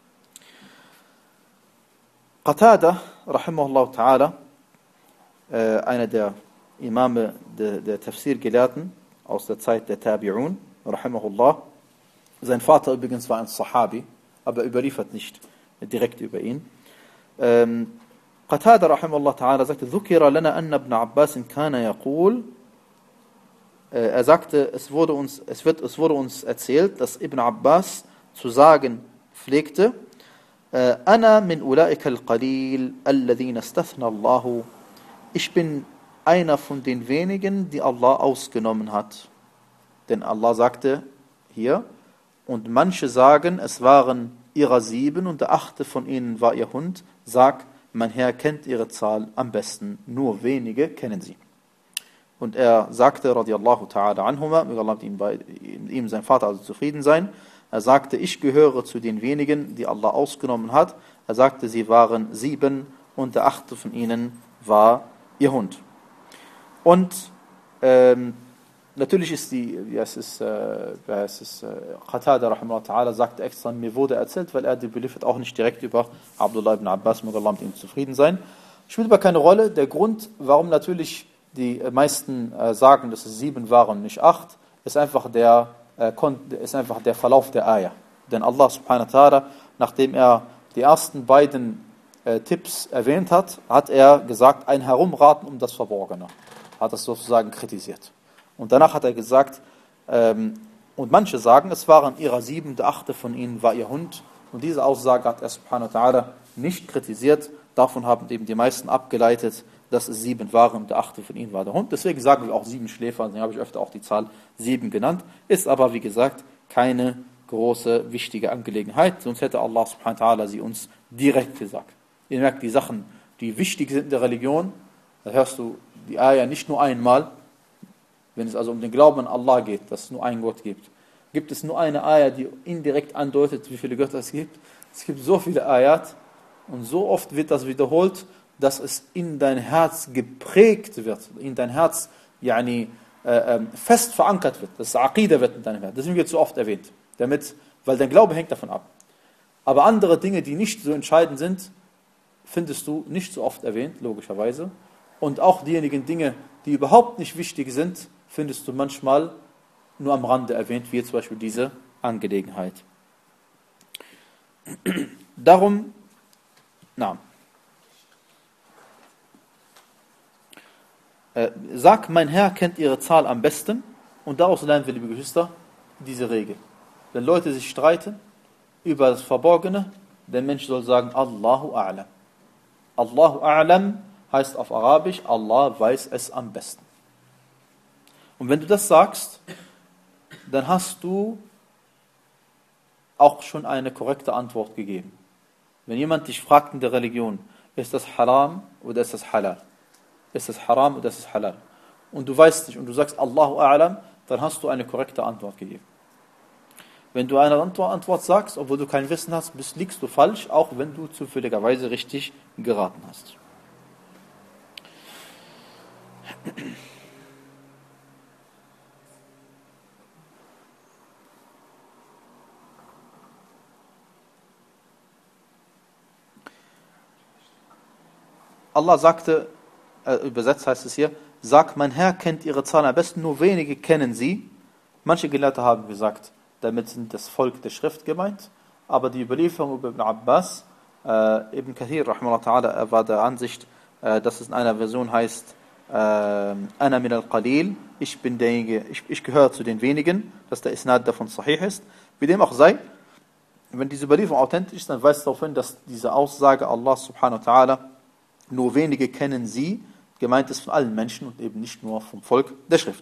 Qatada, rahimahullah ta'ala, äh, einer der Imame der, der Tafsir-Gelehrten aus der Zeit der Tabi'un, rahimahullah. Sein Vater übrigens war ein Sahabi, aber überliefert nicht direkt über ihn. Ähm, Qatada rahimahullah ta'ala sagte, ذُكِرَ لَنَا أَنَّ ابْنَ عَبَّاسٍ كَانَ يَقُولُ Er sagte, es wurde, uns, es, wird, es wurde uns erzählt, dass Ibn Abbas zu sagen pflegte, أَنَا مِنْ أُولَٰئِكَ الْقَلِيلِ الَّذِينَ اسْتَثْنَى اللَّهُ Ich bin einer von den wenigen, die Allah ausgenommen hat. Denn Allah sagte hier, und manche sagen, es waren ihrer sieben und der achte von ihnen war ihr Hund. Sag, mein Herr kennt ihre Zahl am besten, nur wenige kennen sie. Und er sagte, radiallahu ta'ala anhuma, möge Allah mit ihm, bei, mit ihm sein Vater also zufrieden sein, er sagte, ich gehöre zu den wenigen, die Allah ausgenommen hat. Er sagte, sie waren sieben und der achte von ihnen war ihr Hund. Und ähm, natürlich ist die, wie heißt es, äh, wie heißt es, äh, Qatada rahimahullah ta'ala sagte extra, mir wurde erzählt, weil er die beliefert auch nicht direkt über Abdullah ibn Abbas, möge Allah mit ihm zufrieden sein. Spielt aber keine Rolle. Der Grund, warum natürlich die meisten äh, sagen, dass es sieben waren, nicht acht, ist einfach der, äh, ist einfach der Verlauf der Ayah. Denn Allah subhanahu wa ta'ala, nachdem er die ersten beiden äh, Tipps erwähnt hat, hat er gesagt, ein Herumraten um das Verborgene. Hat das sozusagen kritisiert. Und danach hat er gesagt, ähm, und manche sagen, es waren ihrer sieben, der achte von ihnen war ihr Hund. Und diese Aussage hat er subhanahu wa ta'ala nicht kritisiert. Davon haben eben die meisten abgeleitet, dass es sieben waren und der achte von ihnen war der Hund. Deswegen sagen wir auch sieben Schläfer, deswegen habe ich öfter auch die Zahl sieben genannt. Ist aber, wie gesagt, keine große, wichtige Angelegenheit. Sonst hätte Allah subhanahu wa ta'ala sie uns direkt gesagt. Ihr merkt, die Sachen, die wichtig sind in der Religion, da hörst du die Ayah nicht nur einmal. Wenn es also um den Glauben an Allah geht, dass es nur einen Gott gibt, gibt es nur eine Ayah, die indirekt andeutet, wie viele Götter es gibt. Es gibt so viele Ayat und so oft wird das wiederholt, dass es in dein Herz geprägt wird, in dein Herz yani, äh, fest verankert wird, dass Aqidah wird in deinem Herz. Deswegen wird es so oft erwähnt, damit, weil dein Glaube hängt davon ab. Aber andere Dinge, die nicht so entscheidend sind, findest du nicht so oft erwähnt, logischerweise. Und auch diejenigen Dinge, die überhaupt nicht wichtig sind, findest du manchmal nur am Rande erwähnt, wie zum Beispiel diese Angelegenheit. Darum, na, äh, sag, mein Herr kennt ihre Zahl am besten, und daraus lernen wir, liebe Geschwister, diese Regel. Wenn Leute sich streiten über das Verborgene, der Mensch soll sagen, Allahu A'lam. Allahu A'lam heißt auf Arabisch, Allah weiß es am besten. Und wenn du das sagst, dann hast du auch schon eine korrekte Antwort gegeben. Wenn jemand dich fragt in der Religion, ist das Haram oder ist das Halal? Ist das Haram oder ist das Halal? Und du weißt nicht und du sagst Allahu A'lam, dann hast du eine korrekte Antwort gegeben. Wenn du eine Antwort sagst, obwohl du kein Wissen hast, bist, liegst du falsch, auch wenn du zufälligerweise richtig geraten hast. Allah sagte, äh, übersetzt heißt es hier, sag, mein Herr kennt ihre Zahl am besten, nur wenige kennen sie. Manche Gelehrte haben gesagt, damit sind das Volk der Schrift gemeint, aber die Überlieferung über Ibn Abbas, äh, Ibn Kathir, rahimahullah ta'ala, er war der Ansicht, äh, dass es in einer Version heißt, äh, Ana min al-Qalil, ich bin derjenige, ich, ich gehöre zu den wenigen, dass der Isnad davon sahih ist. Wie dem auch sei, wenn diese Überlieferung authentisch ist, dann weist es darauf hin, dass diese Aussage Allah subhanahu wa ta'ala, nur wenige kennen sie, gemeint ist von allen Menschen und eben nicht nur vom Volk der Schrift.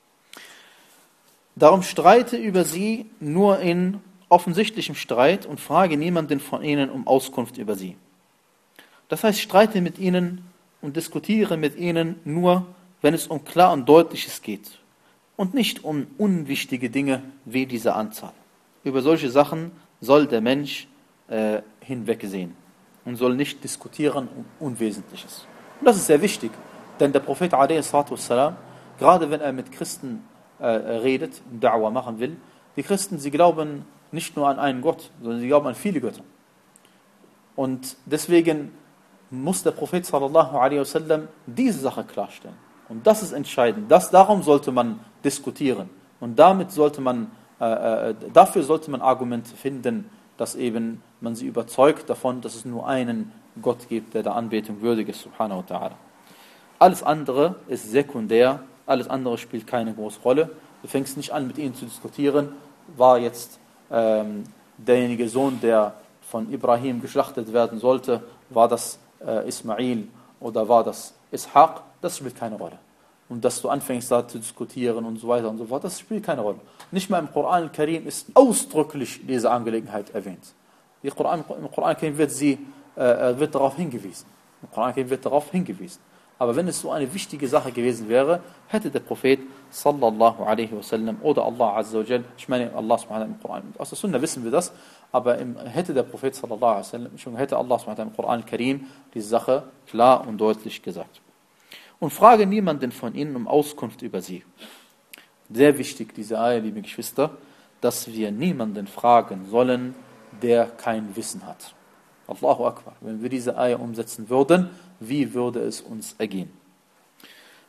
Darum streite über sie nur in offensichtlichem Streit und frage niemanden von ihnen um Auskunft über sie. Das heißt, streite mit ihnen und diskutiere mit ihnen nur, wenn es um klar und deutliches geht und nicht um unwichtige Dinge wie diese Anzahl. Über solche Sachen soll der Mensch äh, hinwegsehen und soll nicht diskutieren um Unwesentliches. Und das ist sehr wichtig, denn der Prophet a s. gerade wenn er mit Christen äh, redet, Da'wah machen will, die Christen, sie glauben nicht nur an einen Gott, sondern sie glauben an viele Götter. Und deswegen muss der Prophet sallallahu alaihi wasallam diese Sache klarstellen. Und das ist entscheidend. Das, darum sollte man diskutieren. Und damit sollte man, äh, äh, dafür sollte man Argumente finden, dass eben man sie überzeugt davon, dass es nur einen Gott gibt, der der Anbetung würdig ist, subhanahu wa ta'ala. Alles andere ist sekundär, alles andere spielt keine große Rolle. Du fängst nicht an, mit ihnen zu diskutieren, war jetzt ähm, derjenige Sohn, der von Ibrahim geschlachtet werden sollte, war das äh, Ismail oder war das Ishaq, das spielt keine Rolle. Und dass du anfängst da zu diskutieren und so weiter und so fort, das spielt keine Rolle. Nicht mal im Koran al-Karim ist ausdrücklich diese Angelegenheit erwähnt. Die Koran, Im Koran al-Karim wird, sie, äh, wird darauf hingewiesen. Im Koran al-Karim wird darauf hingewiesen. Aber wenn es so eine wichtige Sache gewesen wäre, hätte der Prophet sallallahu alaihi wasallam oder Allah azza wa jal, ich meine Allah subhanahu im Koran, aus der Sunna wissen wir das, aber im, hätte der Prophet sallallahu alaihi wasallam, schon hätte Allah subhanahu im Koran al-Karim diese Sache klar und deutlich gesagt. Und frage niemanden von ihnen um Auskunft über sie. Sehr wichtig, diese Ayah, liebe Geschwister, dass wir niemanden fragen sollen, der kein Wissen hat. Allahu Akbar. Wenn wir diese Ayah umsetzen würden, wie würde es uns ergehen?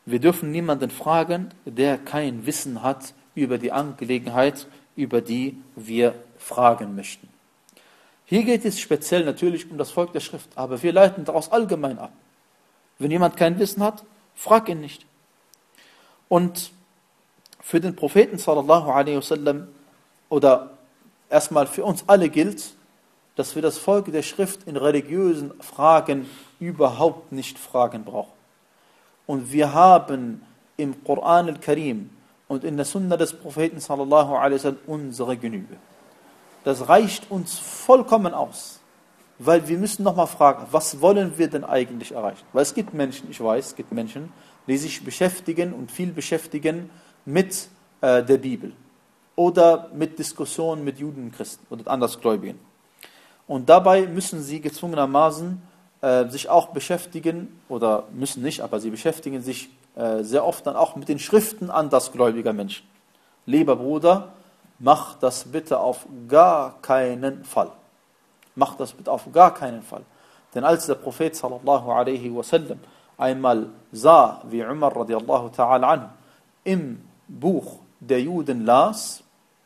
Wir dürfen niemanden fragen, der kein Wissen hat über die Angelegenheit, über die wir fragen möchten. Hier geht es speziell natürlich um das Volk der Schrift, aber wir leiten daraus allgemein ab. Wenn jemand kein Wissen hat, frag ihn nicht. Und für den Propheten sallallahu alaihi wasallam oder erstmal für uns alle gilt, dass wir das Volk der Schrift in religiösen Fragen überhaupt nicht fragen brauchen. Und wir haben im Koran al-Karim und in der Sunna des Propheten sallallahu alaihi wasallam unsere Genüge. Das reicht uns vollkommen aus, weil wir müssen nochmal fragen, was wollen wir denn eigentlich erreichen? Weil es gibt Menschen, ich weiß, es gibt Menschen, die sich beschäftigen und viel beschäftigen mit äh, der Bibel oder mit Diskussionen mit Juden und Christen oder Andersgläubigen. Und dabei müssen sie gezwungenermaßen äh, sich auch beschäftigen, oder müssen nicht, aber sie beschäftigen sich äh, sehr oft dann auch mit den Schriften andersgläubiger Menschen. Lieber Bruder, mach das bitte auf gar keinen Fall. Mach das bitte auf gar keinen Fall. Denn als der Prophet sallallahu alaihi wasallam einmal sah, wie Umar radiallahu ta'ala anhu im Buch der Juden las,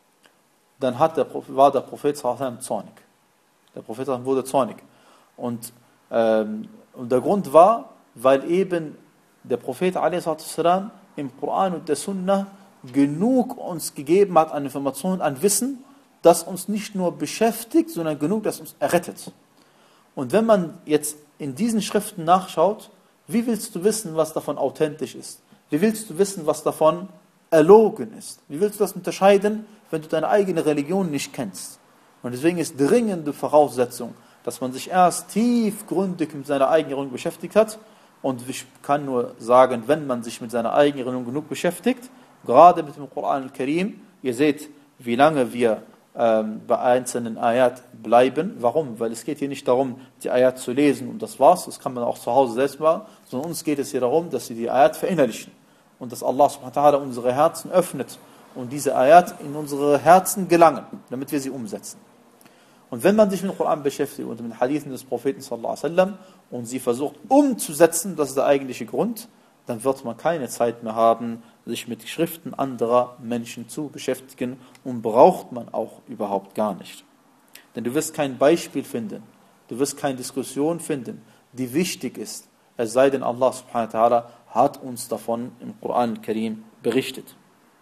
dann hat der, war der Prophet sallallahu alaihi wasallam zornig. Der Prophet wurde zornig. Und, ähm, und der Grund war, weil eben der Prophet alaihi wasallam im Koran und der Sunna genug uns gegeben hat an Informationen, an Wissen, das uns nicht nur beschäftigt, sondern genug, das uns errettet. Und wenn man jetzt in diesen Schriften nachschaut, wie willst du wissen, was davon authentisch ist? Wie willst du wissen, was davon erlogen ist? Wie willst du das unterscheiden, wenn du deine eigene Religion nicht kennst? Und deswegen ist dringende Voraussetzung, dass man sich erst tiefgründig mit seiner eigenen Religion beschäftigt hat. Und ich kann nur sagen, wenn man sich mit seiner eigenen Religion genug beschäftigt, gerade mit dem Koran al-Karim, ihr seht, wie lange wir ähm, bei einzelnen Ayat bleiben. Warum? Weil es geht hier nicht darum, die Ayat zu lesen und das war's, das kann man auch zu Hause selbst machen, sondern uns geht es hier darum, dass sie die Ayat verinnerlichen und dass Allah subhanahu wa ta'ala unsere Herzen öffnet und diese Ayat in unsere Herzen gelangen, damit wir sie umsetzen. Und wenn man sich mit dem Koran beschäftigt und mit den Hadithen des Propheten sallallahu alaihi wasallam und sie versucht umzusetzen, das ist der eigentliche Grund, dann wird man keine Zeit mehr haben, sich mit Schriften anderer Menschen zu beschäftigen und braucht man auch überhaupt gar nicht. Denn du wirst kein Beispiel finden, du wirst keine Diskussion finden, die wichtig ist, es sei denn Allah subhanahu wa ta'ala hat uns davon im Koran al-Karim berichtet.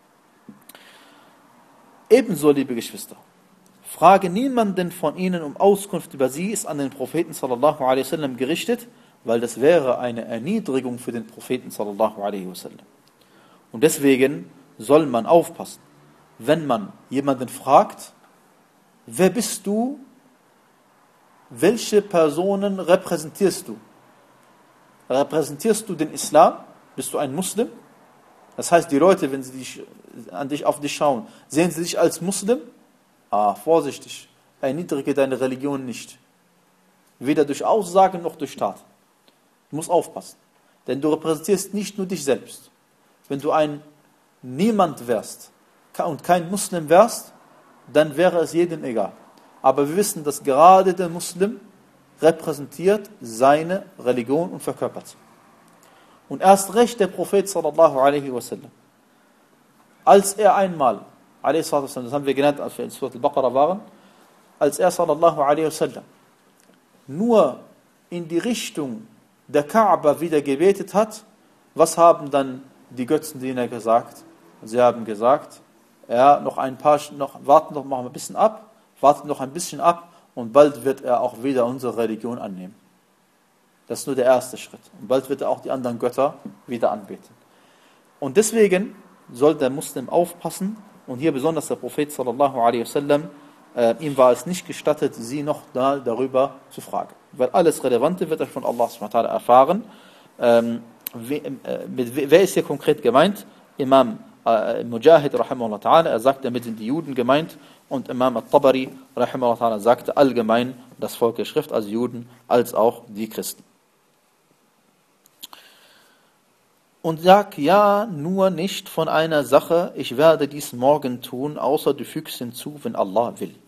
Ebenso, liebe Geschwister, frage niemanden von ihnen um Auskunft über sie, ist an den Propheten sallallahu alaihi wasallam gerichtet, weil das wäre eine Erniedrigung für den Propheten sallallahu alaihi wasallam. Und deswegen soll man aufpassen, wenn man jemanden fragt, wer bist du, welche Personen repräsentierst du? Repräsentierst du den Islam? Bist du ein Muslim? Das heißt, die Leute, wenn sie dich, an dich, auf dich schauen, sehen sie dich als Muslim? Ah, vorsichtig, erniedrige deine Religion nicht. Weder durch Aussagen noch durch Tat. Du musst aufpassen, denn du repräsentierst nicht nur dich selbst. Wenn du ein Niemand wärst und kein Muslim wärst, dann wäre es jedem egal. Aber wir wissen, dass gerade der Muslim repräsentiert seine Religion und verkörpert sie. Und erst recht der Prophet sallallahu alaihi wasallam, als er einmal, alaihi wasallam, das haben wir genannt, als wir in Surah al-Baqarah waren, als er sallallahu alaihi wasallam nur in die Richtung der Kaaba wieder gebetet hat, was haben dann die Götzendiener gesagt? Sie haben gesagt, ja, noch ein paar, noch, warten noch mal ein bisschen ab, warten noch ein bisschen ab und bald wird er auch wieder unsere Religion annehmen. Das ist nur der erste Schritt. Und bald wird er auch die anderen Götter wieder anbeten. Und deswegen soll der Muslim aufpassen und hier besonders der Prophet sallallahu alaihi wasallam, äh, ihm war es nicht gestattet, sie noch da, darüber zu fragen. Weil alles Relevante wird er von Allah subhanahu wa ta'ala erfahren. Ähm, we, äh, mit, wer ist hier konkret gemeint? Imam äh, Mujahid rahimahullah ta'ala, er sagt, damit sind die Juden gemeint, und Imam al-Tabari rahimahullah ta'ala sagte allgemein das Volk der Schrift, also Juden, als auch die Christen. Und sag ja nur nicht von einer Sache, ich werde dies morgen tun, außer du fügst hinzu, wenn Allah will.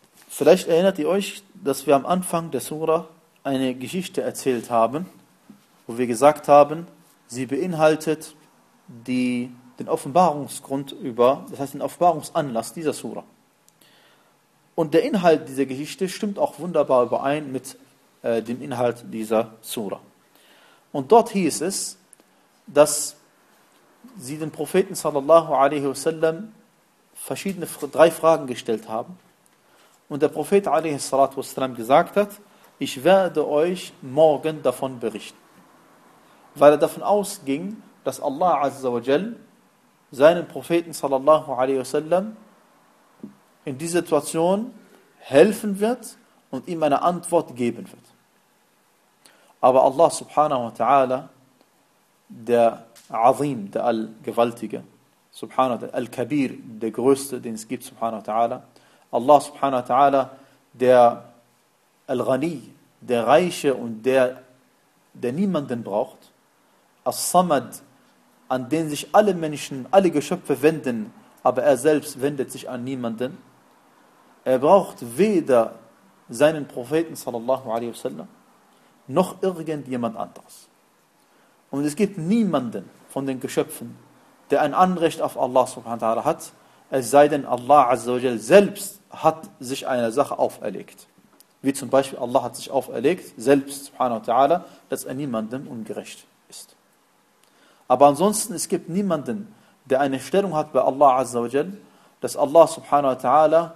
Vielleicht erinnert ihr euch, dass wir am Anfang der Surah eine Geschichte erzählt haben wo wir gesagt haben, sie beinhaltet die, den Offenbarungsgrund über, das heißt den Offenbarungsanlass dieser Sura. Und der Inhalt dieser Geschichte stimmt auch wunderbar überein mit äh, dem Inhalt dieser Sura. Und dort hieß es, dass sie den Propheten sallallahu alaihi wasallam verschiedene drei Fragen gestellt haben. Und der Prophet alaihi salatu wasallam gesagt hat, ich werde euch morgen davon berichten. Weil er davon ausging, dass Allah azza wa jal seinen Propheten sallallahu alaihi wasallam in dieser Situation helfen wird und ihm eine Antwort geben wird. Aber Allah subhanahu wa ta'ala, der Azim, der Allgewaltige, subhanahu wa ta'ala, Al-Kabir, der Größte, den es gibt, subhanahu wa ta'ala, Allah subhanahu wa ta'ala, der Al-Ghani, der Reiche und der, der niemanden braucht, As-Samad, an den sich alle Menschen, alle Geschöpfe wenden, aber er selbst wendet sich an niemanden. Er braucht weder seinen Propheten sallallahu alaihi wasallam noch irgendjemand anderes. Und es gibt niemanden von den Geschöpfen, der ein Anrecht auf Allah subhanahu wa ta'ala hat, es sei denn Allah azza wa jal selbst hat sich eine Sache auferlegt. Wie zum Beispiel Allah hat sich auferlegt, selbst subhanahu wa ta'ala, dass er niemandem ungerecht ist. Aber ansonsten, es gibt niemanden, der eine Stellung hat bei Allah azza wa jal, dass Allah subhanahu wa ta'ala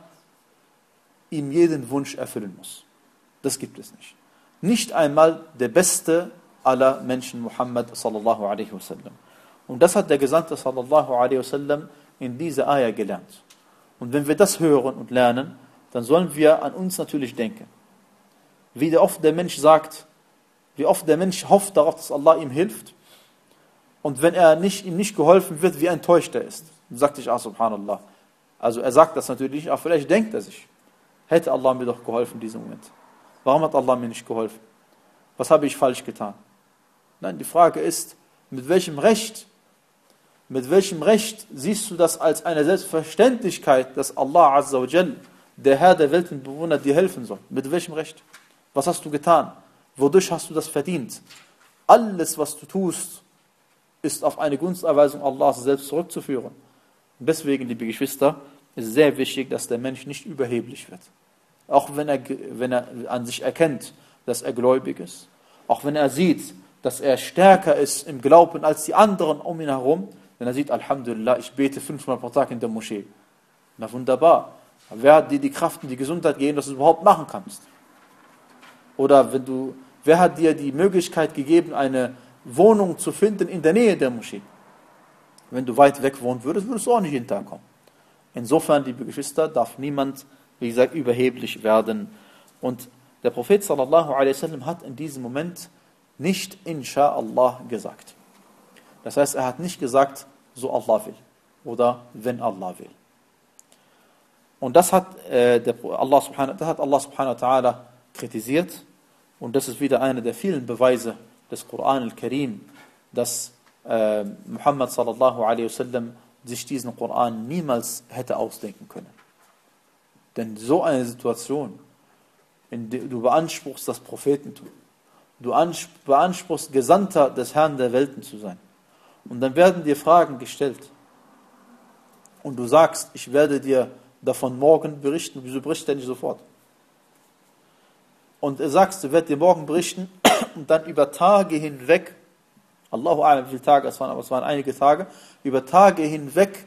ihm jeden Wunsch erfüllen muss. Das gibt es nicht. Nicht einmal der beste aller Menschen, Muhammad sallallahu alaihi wasallam. Und das hat der Gesandte sallallahu alaihi wasallam in dieser Ayah gelernt. Und wenn wir das hören und lernen, dann sollen wir an uns natürlich denken. Wie oft der Mensch sagt, wie oft der Mensch hofft darauf, dass Allah ihm hilft. Und wenn er nicht, ihm nicht geholfen wird, wie enttäuscht er ist. Dann sagt sich, ah, subhanallah. Also er sagt das natürlich nicht, aber vielleicht denkt er sich, hätte Allah mir doch geholfen in diesem Moment. Warum hat Allah mir nicht geholfen? Was habe ich falsch getan? Nein, die Frage ist, mit welchem Recht, mit welchem Recht siehst du das als eine Selbstverständlichkeit, dass Allah azza wa jal, der Herr der Weltenbewohner, dir helfen soll? Mit welchem Recht? Was hast du getan? Wodurch hast du das verdient? Alles, was du tust, ist auf eine Gunsterweisung Allahs selbst zurückzuführen. Und deswegen, liebe Geschwister, ist sehr wichtig, dass der Mensch nicht überheblich wird. Auch wenn er, wenn er an sich erkennt, dass er gläubig ist. Auch wenn er sieht, dass er stärker ist im Glauben als die anderen um ihn herum. Wenn er sieht, Alhamdulillah, ich bete fünfmal pro Tag in der Moschee. Na wunderbar. Wer hat dir die Kraft und die Gesundheit gegeben, dass du es überhaupt machen kannst? Oder wenn du, wer hat dir die Möglichkeit gegeben, eine Wohnung zu finden in der Nähe der Moschee? Wenn du weit weg wohnen würdest, würdest du auch nicht hinterkommen. Insofern, liebe Geschwister, darf niemand, wie gesagt, überheblich werden. Und der Prophet sallallahu alaihi wasallam hat in diesem Moment nicht Insha'Allah gesagt. Das heißt, er hat nicht gesagt, so Allah will oder wenn Allah will. Und das hat, äh, der Allah subhanahu, das hat Allah subhanahu wa ta'ala kritisiert. Und das ist wieder einer der vielen Beweise des Koran al-Karim, dass äh, Muhammad sallallahu alaihi wasallam sich diesen Koran niemals hätte ausdenken können. Denn so eine Situation, in der du beanspruchst das Prophetentum, du beanspruchst Gesandter des Herrn der Welten zu sein, und dann werden dir Fragen gestellt und du sagst, ich werde dir davon morgen berichten, wieso berichtet er nicht sofort? Und er sagst, du wirst dir morgen berichten und dann über Tage hinweg, Allahu a'lam, wie viele Tage es waren, aber es waren einige Tage, über Tage hinweg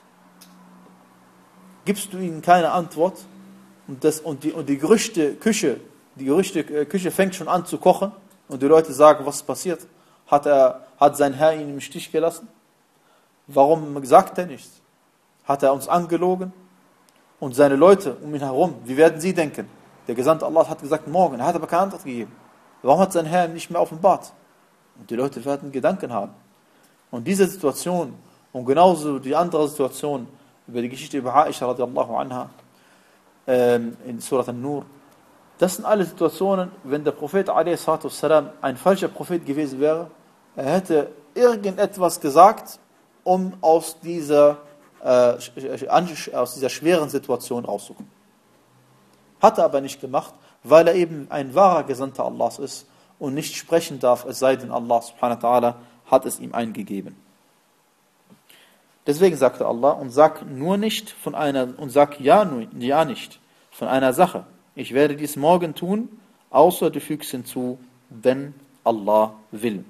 gibst du ihnen keine Antwort und, das, und, die, und die Gerüchteküche, die Gerüchteküche fängt schon an zu kochen und die Leute sagen, was ist passiert? Hat, er, hat sein Herr ihn im Stich gelassen? Warum sagt er nichts? Hat er uns angelogen? Und seine Leute um ihn herum, wie werden sie denken? Der Gesandte Allah hat gesagt, morgen, er hat aber keine Antwort gegeben. Warum hat sein Herr ihm nicht mehr offenbart? Und die Leute werden Gedanken haben. Und diese Situation und genauso die andere Situation über die Geschichte über Aisha radiallahu anha ähm, in Surat An-Nur, das sind alle Situationen, wenn der Prophet a s. ein falscher Prophet gewesen wäre, er hätte irgendetwas gesagt, um aus dieser, äh, aus dieser schweren Situation rauszukommen. Hat er aber nicht gemacht, weil er eben ein wahrer Gesandter Allahs ist und nicht sprechen darf, es sei denn Allah subhanahu wa ta'ala hat es ihm eingegeben. Deswegen sagte Allah, und sag nur nicht von einer, und sag ja, ja nicht von einer Sache. Ich werde dies morgen tun, außer du fügst hinzu, wenn Allah will.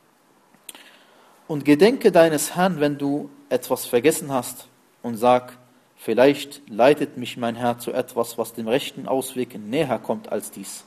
Und gedenke deines Herrn, wenn du etwas vergessen hast, und sag, vielleicht leitet mich mein Herr zu etwas, was dem rechten Ausweg näher kommt als dies.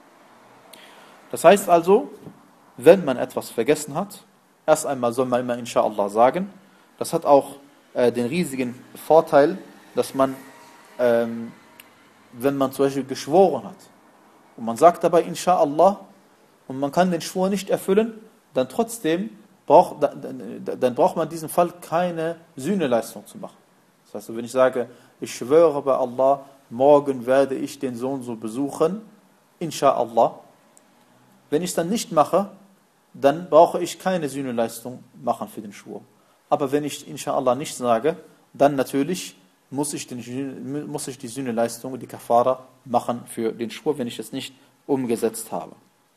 Das heißt also, wenn man etwas vergessen hat, erst einmal soll man immer Insha'Allah sagen. Das hat auch äh, den riesigen Vorteil, dass man, ähm, wenn man zum Beispiel geschworen hat, und man sagt dabei Insha'Allah, und man kann den Schwur nicht erfüllen, dann trotzdem braucht, dann, dann braucht man in diesem Fall keine Sühneleistung zu machen. Das heißt, wenn ich sage, ich schwöre bei Allah, morgen werde ich den Sohn so besuchen, Insha'Allah. Wenn ich es dann nicht mache, dann brauche ich keine Sühneleistung machen für den Schwur. Aber wenn ich Insha'Allah nicht sage, dann natürlich muss ich, den, muss ich die Sühneleistung, die Kafara machen für den Schwur, wenn ich es nicht umgesetzt habe.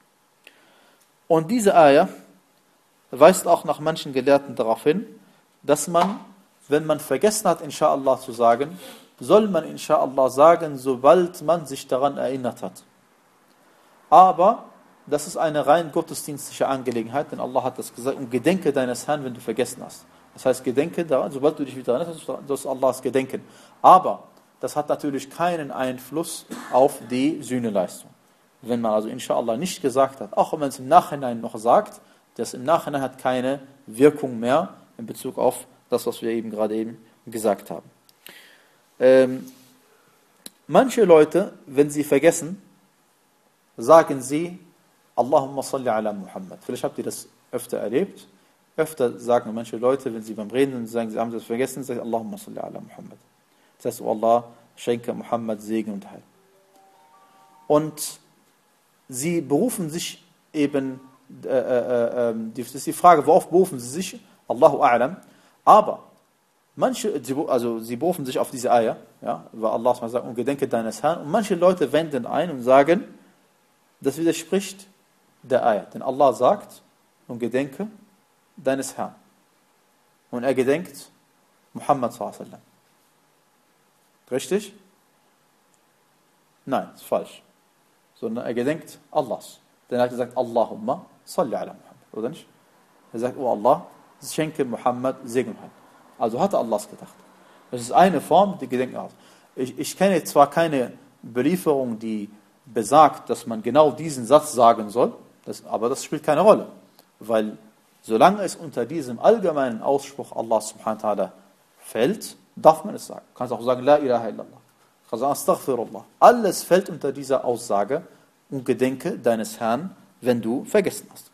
Und diese Ayah weist auch nach manchen Gelehrten darauf hin, dass man, wenn man vergessen hat, Insha'Allah zu sagen, soll man Insha'Allah sagen, sobald man sich daran erinnert hat. Aber das ist eine rein gottesdienstliche Angelegenheit, denn Allah hat das gesagt, und gedenke deines Herrn, wenn du vergessen hast. Das heißt, gedenke daran, sobald du dich wieder erinnerst, das ist Allahs Gedenken. Aber das hat natürlich keinen Einfluss auf die Sühneleistung. Wenn man also Insha'Allah nicht gesagt hat, auch wenn man es im Nachhinein noch sagt, das im Nachhinein hat keine Wirkung mehr in Bezug auf das, was wir eben gerade eben gesagt haben. Ähm, manche Leute, wenn sie vergessen, sagen sie, Allahumma salli ala Muhammad. Vielleicht habt ihr das öfter erlebt. Öfter sagen manche Leute, wenn sie beim Reden sagen, sie haben das vergessen, sagen Allahumma salli ala Muhammad. Das heißt, oh Allah, schenke Muhammad Segen und Heil. Und sie berufen sich eben, äh, äh, äh, das ist die Frage, worauf berufen sie sich? Allahu a'lam. Aber manche, also sie berufen sich auf diese Ayah, ja, weil Allah sagt, und gedenke deines Herrn. Und manche Leute wenden ein und sagen, das widerspricht der Ayah. Denn Allah sagt, und gedenke deines Herrn. Und er gedenkt Muhammad sallallahu alaihi wasallam. Richtig? Nein, ist falsch. Sondern er gedenkt Allahs. Denn er hat gesagt, Allahumma salli ala Muhammad. Oder nicht? Er sagt, oh Allah, schenke Muhammad Segen. Also hat er Allahs gedacht. Das ist eine Form, die Gedenken hat. Ich, ich kenne zwar keine Belieferung, die besagt, dass man genau diesen Satz sagen soll, das, aber das spielt keine Rolle. Weil solange es unter diesem allgemeinen Ausspruch Allah subhanahu wa ta'ala fällt, darf man es sagen. Du kannst auch sagen, La ilaha illallah. Du kannst sagen, Astaghfirullah. Alles fällt unter dieser Aussage und gedenke deines Herrn, wenn du vergessen hast.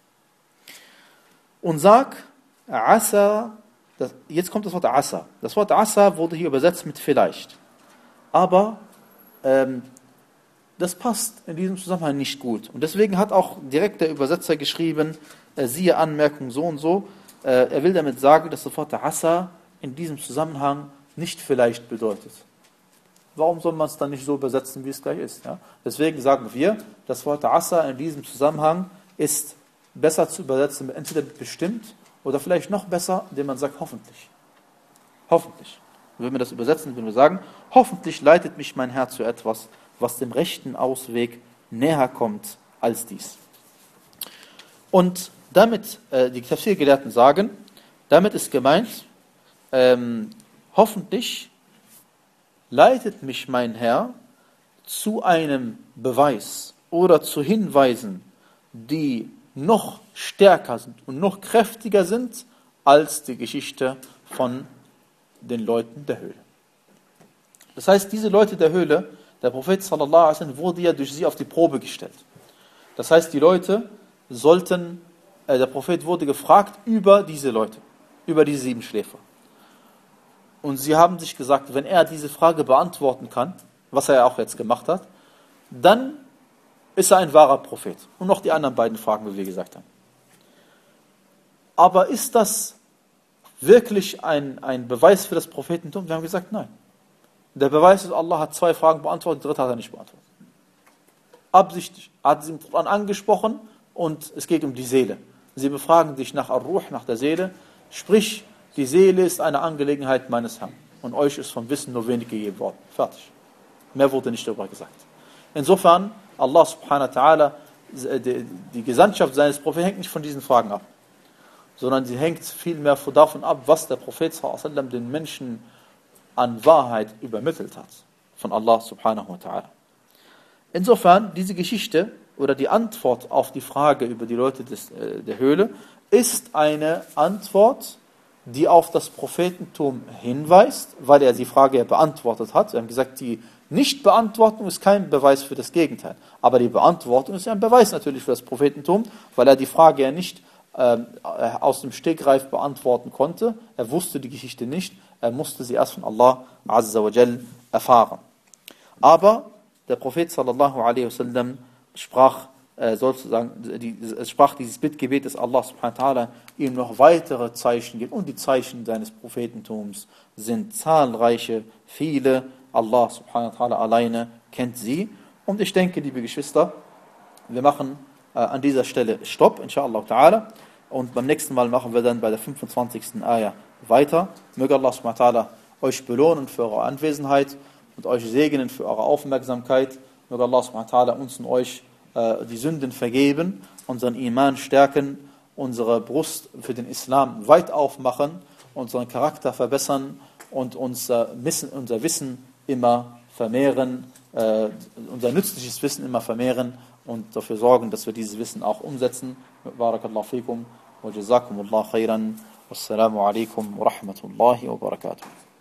Und sag, Asa, das, jetzt kommt das Wort Asa. Das Wort Asa wurde hier übersetzt mit vielleicht. Aber ähm, das passt in diesem Zusammenhang nicht gut. Und deswegen hat auch direkt der Übersetzer geschrieben, äh, siehe Anmerkung so und so. Äh, er will damit sagen, dass das Wort Asa in diesem Zusammenhang nicht vielleicht bedeutet. Warum soll man es dann nicht so übersetzen, wie es gleich ist? Ja? Deswegen sagen wir, das Wort Asa in diesem Zusammenhang ist besser zu übersetzen, entweder bestimmt oder vielleicht noch besser, indem man sagt hoffentlich. Hoffentlich. Wenn wir das übersetzen, würden wir sagen, hoffentlich leitet mich mein Herr zu etwas, was dem rechten Ausweg näher kommt als dies. Und damit, äh, die Tafsir-Gelehrten sagen, damit ist gemeint, ähm, hoffentlich leitet mich mein Herr zu einem Beweis oder zu Hinweisen, die noch stärker sind und noch kräftiger sind als die Geschichte von den Leuten der Höhle. Das heißt, diese Leute der Höhle, der Prophet sallallahu alaihi wasallam wurde ja durch sie auf die Probe gestellt. Das heißt, die Leute sollten, äh, der Prophet wurde gefragt über diese Leute, über diese sieben Schläfer. Und sie haben sich gesagt, wenn er diese Frage beantworten kann, was er ja auch jetzt gemacht hat, dann ist er ein wahrer Prophet. Und noch die anderen beiden Fragen, wie wir gesagt haben. Aber ist das wirklich ein, ein Beweis für das Prophetentum? Wir haben gesagt, nein. Der Beweis ist, Allah hat zwei Fragen beantwortet, die dritte hat er nicht beantwortet. Absichtlich. Er hat sie im Koran angesprochen, und es geht um die Seele. Sie befragen dich nach Ar-Ruh, nach der Seele, sprich, die Seele ist eine Angelegenheit meines Herrn und euch ist vom Wissen nur wenig gegeben worden. Fertig. Mehr wurde nicht darüber gesagt. Insofern, Allah subhanahu wa ta'ala, die, die Gesandtschaft seines Propheten hängt nicht von diesen Fragen ab, sondern sie hängt vielmehr davon ab, was der Prophet sallallahu alaihi wasallam den Menschen an Wahrheit übermittelt hat, von Allah subhanahu wa ta'ala. Insofern, diese Geschichte oder die Antwort auf die Frage über die Leute des, äh, der Höhle ist eine Antwort, die auf das Prophetentum hinweist, weil er die Frage ja beantwortet hat. Wir haben gesagt, die Nichtbeantwortung ist kein Beweis für das Gegenteil. Aber die Beantwortung ist ja ein Beweis natürlich für das Prophetentum, weil er die Frage ja nicht ähm, aus dem Stegreif beantworten konnte. Er wusste die Geschichte nicht. Er musste sie erst von Allah Azza wa Jal erfahren. Aber der Prophet sallallahu alaihi wasallam sprach äh, sozusagen, die, es sprach dieses Bittgebet, dass Allah subhanahu wa ta'ala ihm noch weitere Zeichen gibt. Und die Zeichen seines Prophetentums sind zahlreiche, viele. Allah subhanahu wa ta'ala alleine kennt sie. Und ich denke, liebe Geschwister, wir machen äh, an dieser Stelle Stopp, inshallah ta'ala. Und beim nächsten Mal machen wir dann bei der fünfundzwanzigsten Ayah weiter. Möge Allah subhanahu wa ta'ala euch belohnen für eure Anwesenheit und euch segnen für eure Aufmerksamkeit. Möge Allah subhanahu wa ta'ala uns und euch äh, die Sünden vergeben, unseren Iman stärken, unsere Brust für den Islam weit aufmachen, unseren Charakter verbessern und unser Wissen, unser Wissen immer vermehren, äh, unser nützliches Wissen immer vermehren und dafür sorgen, dass wir dieses Wissen auch umsetzen. Barakallahu fikum wa jazakumullahu khairan. Wassalamu alaikum wa rahmatullahi wa barakatuh.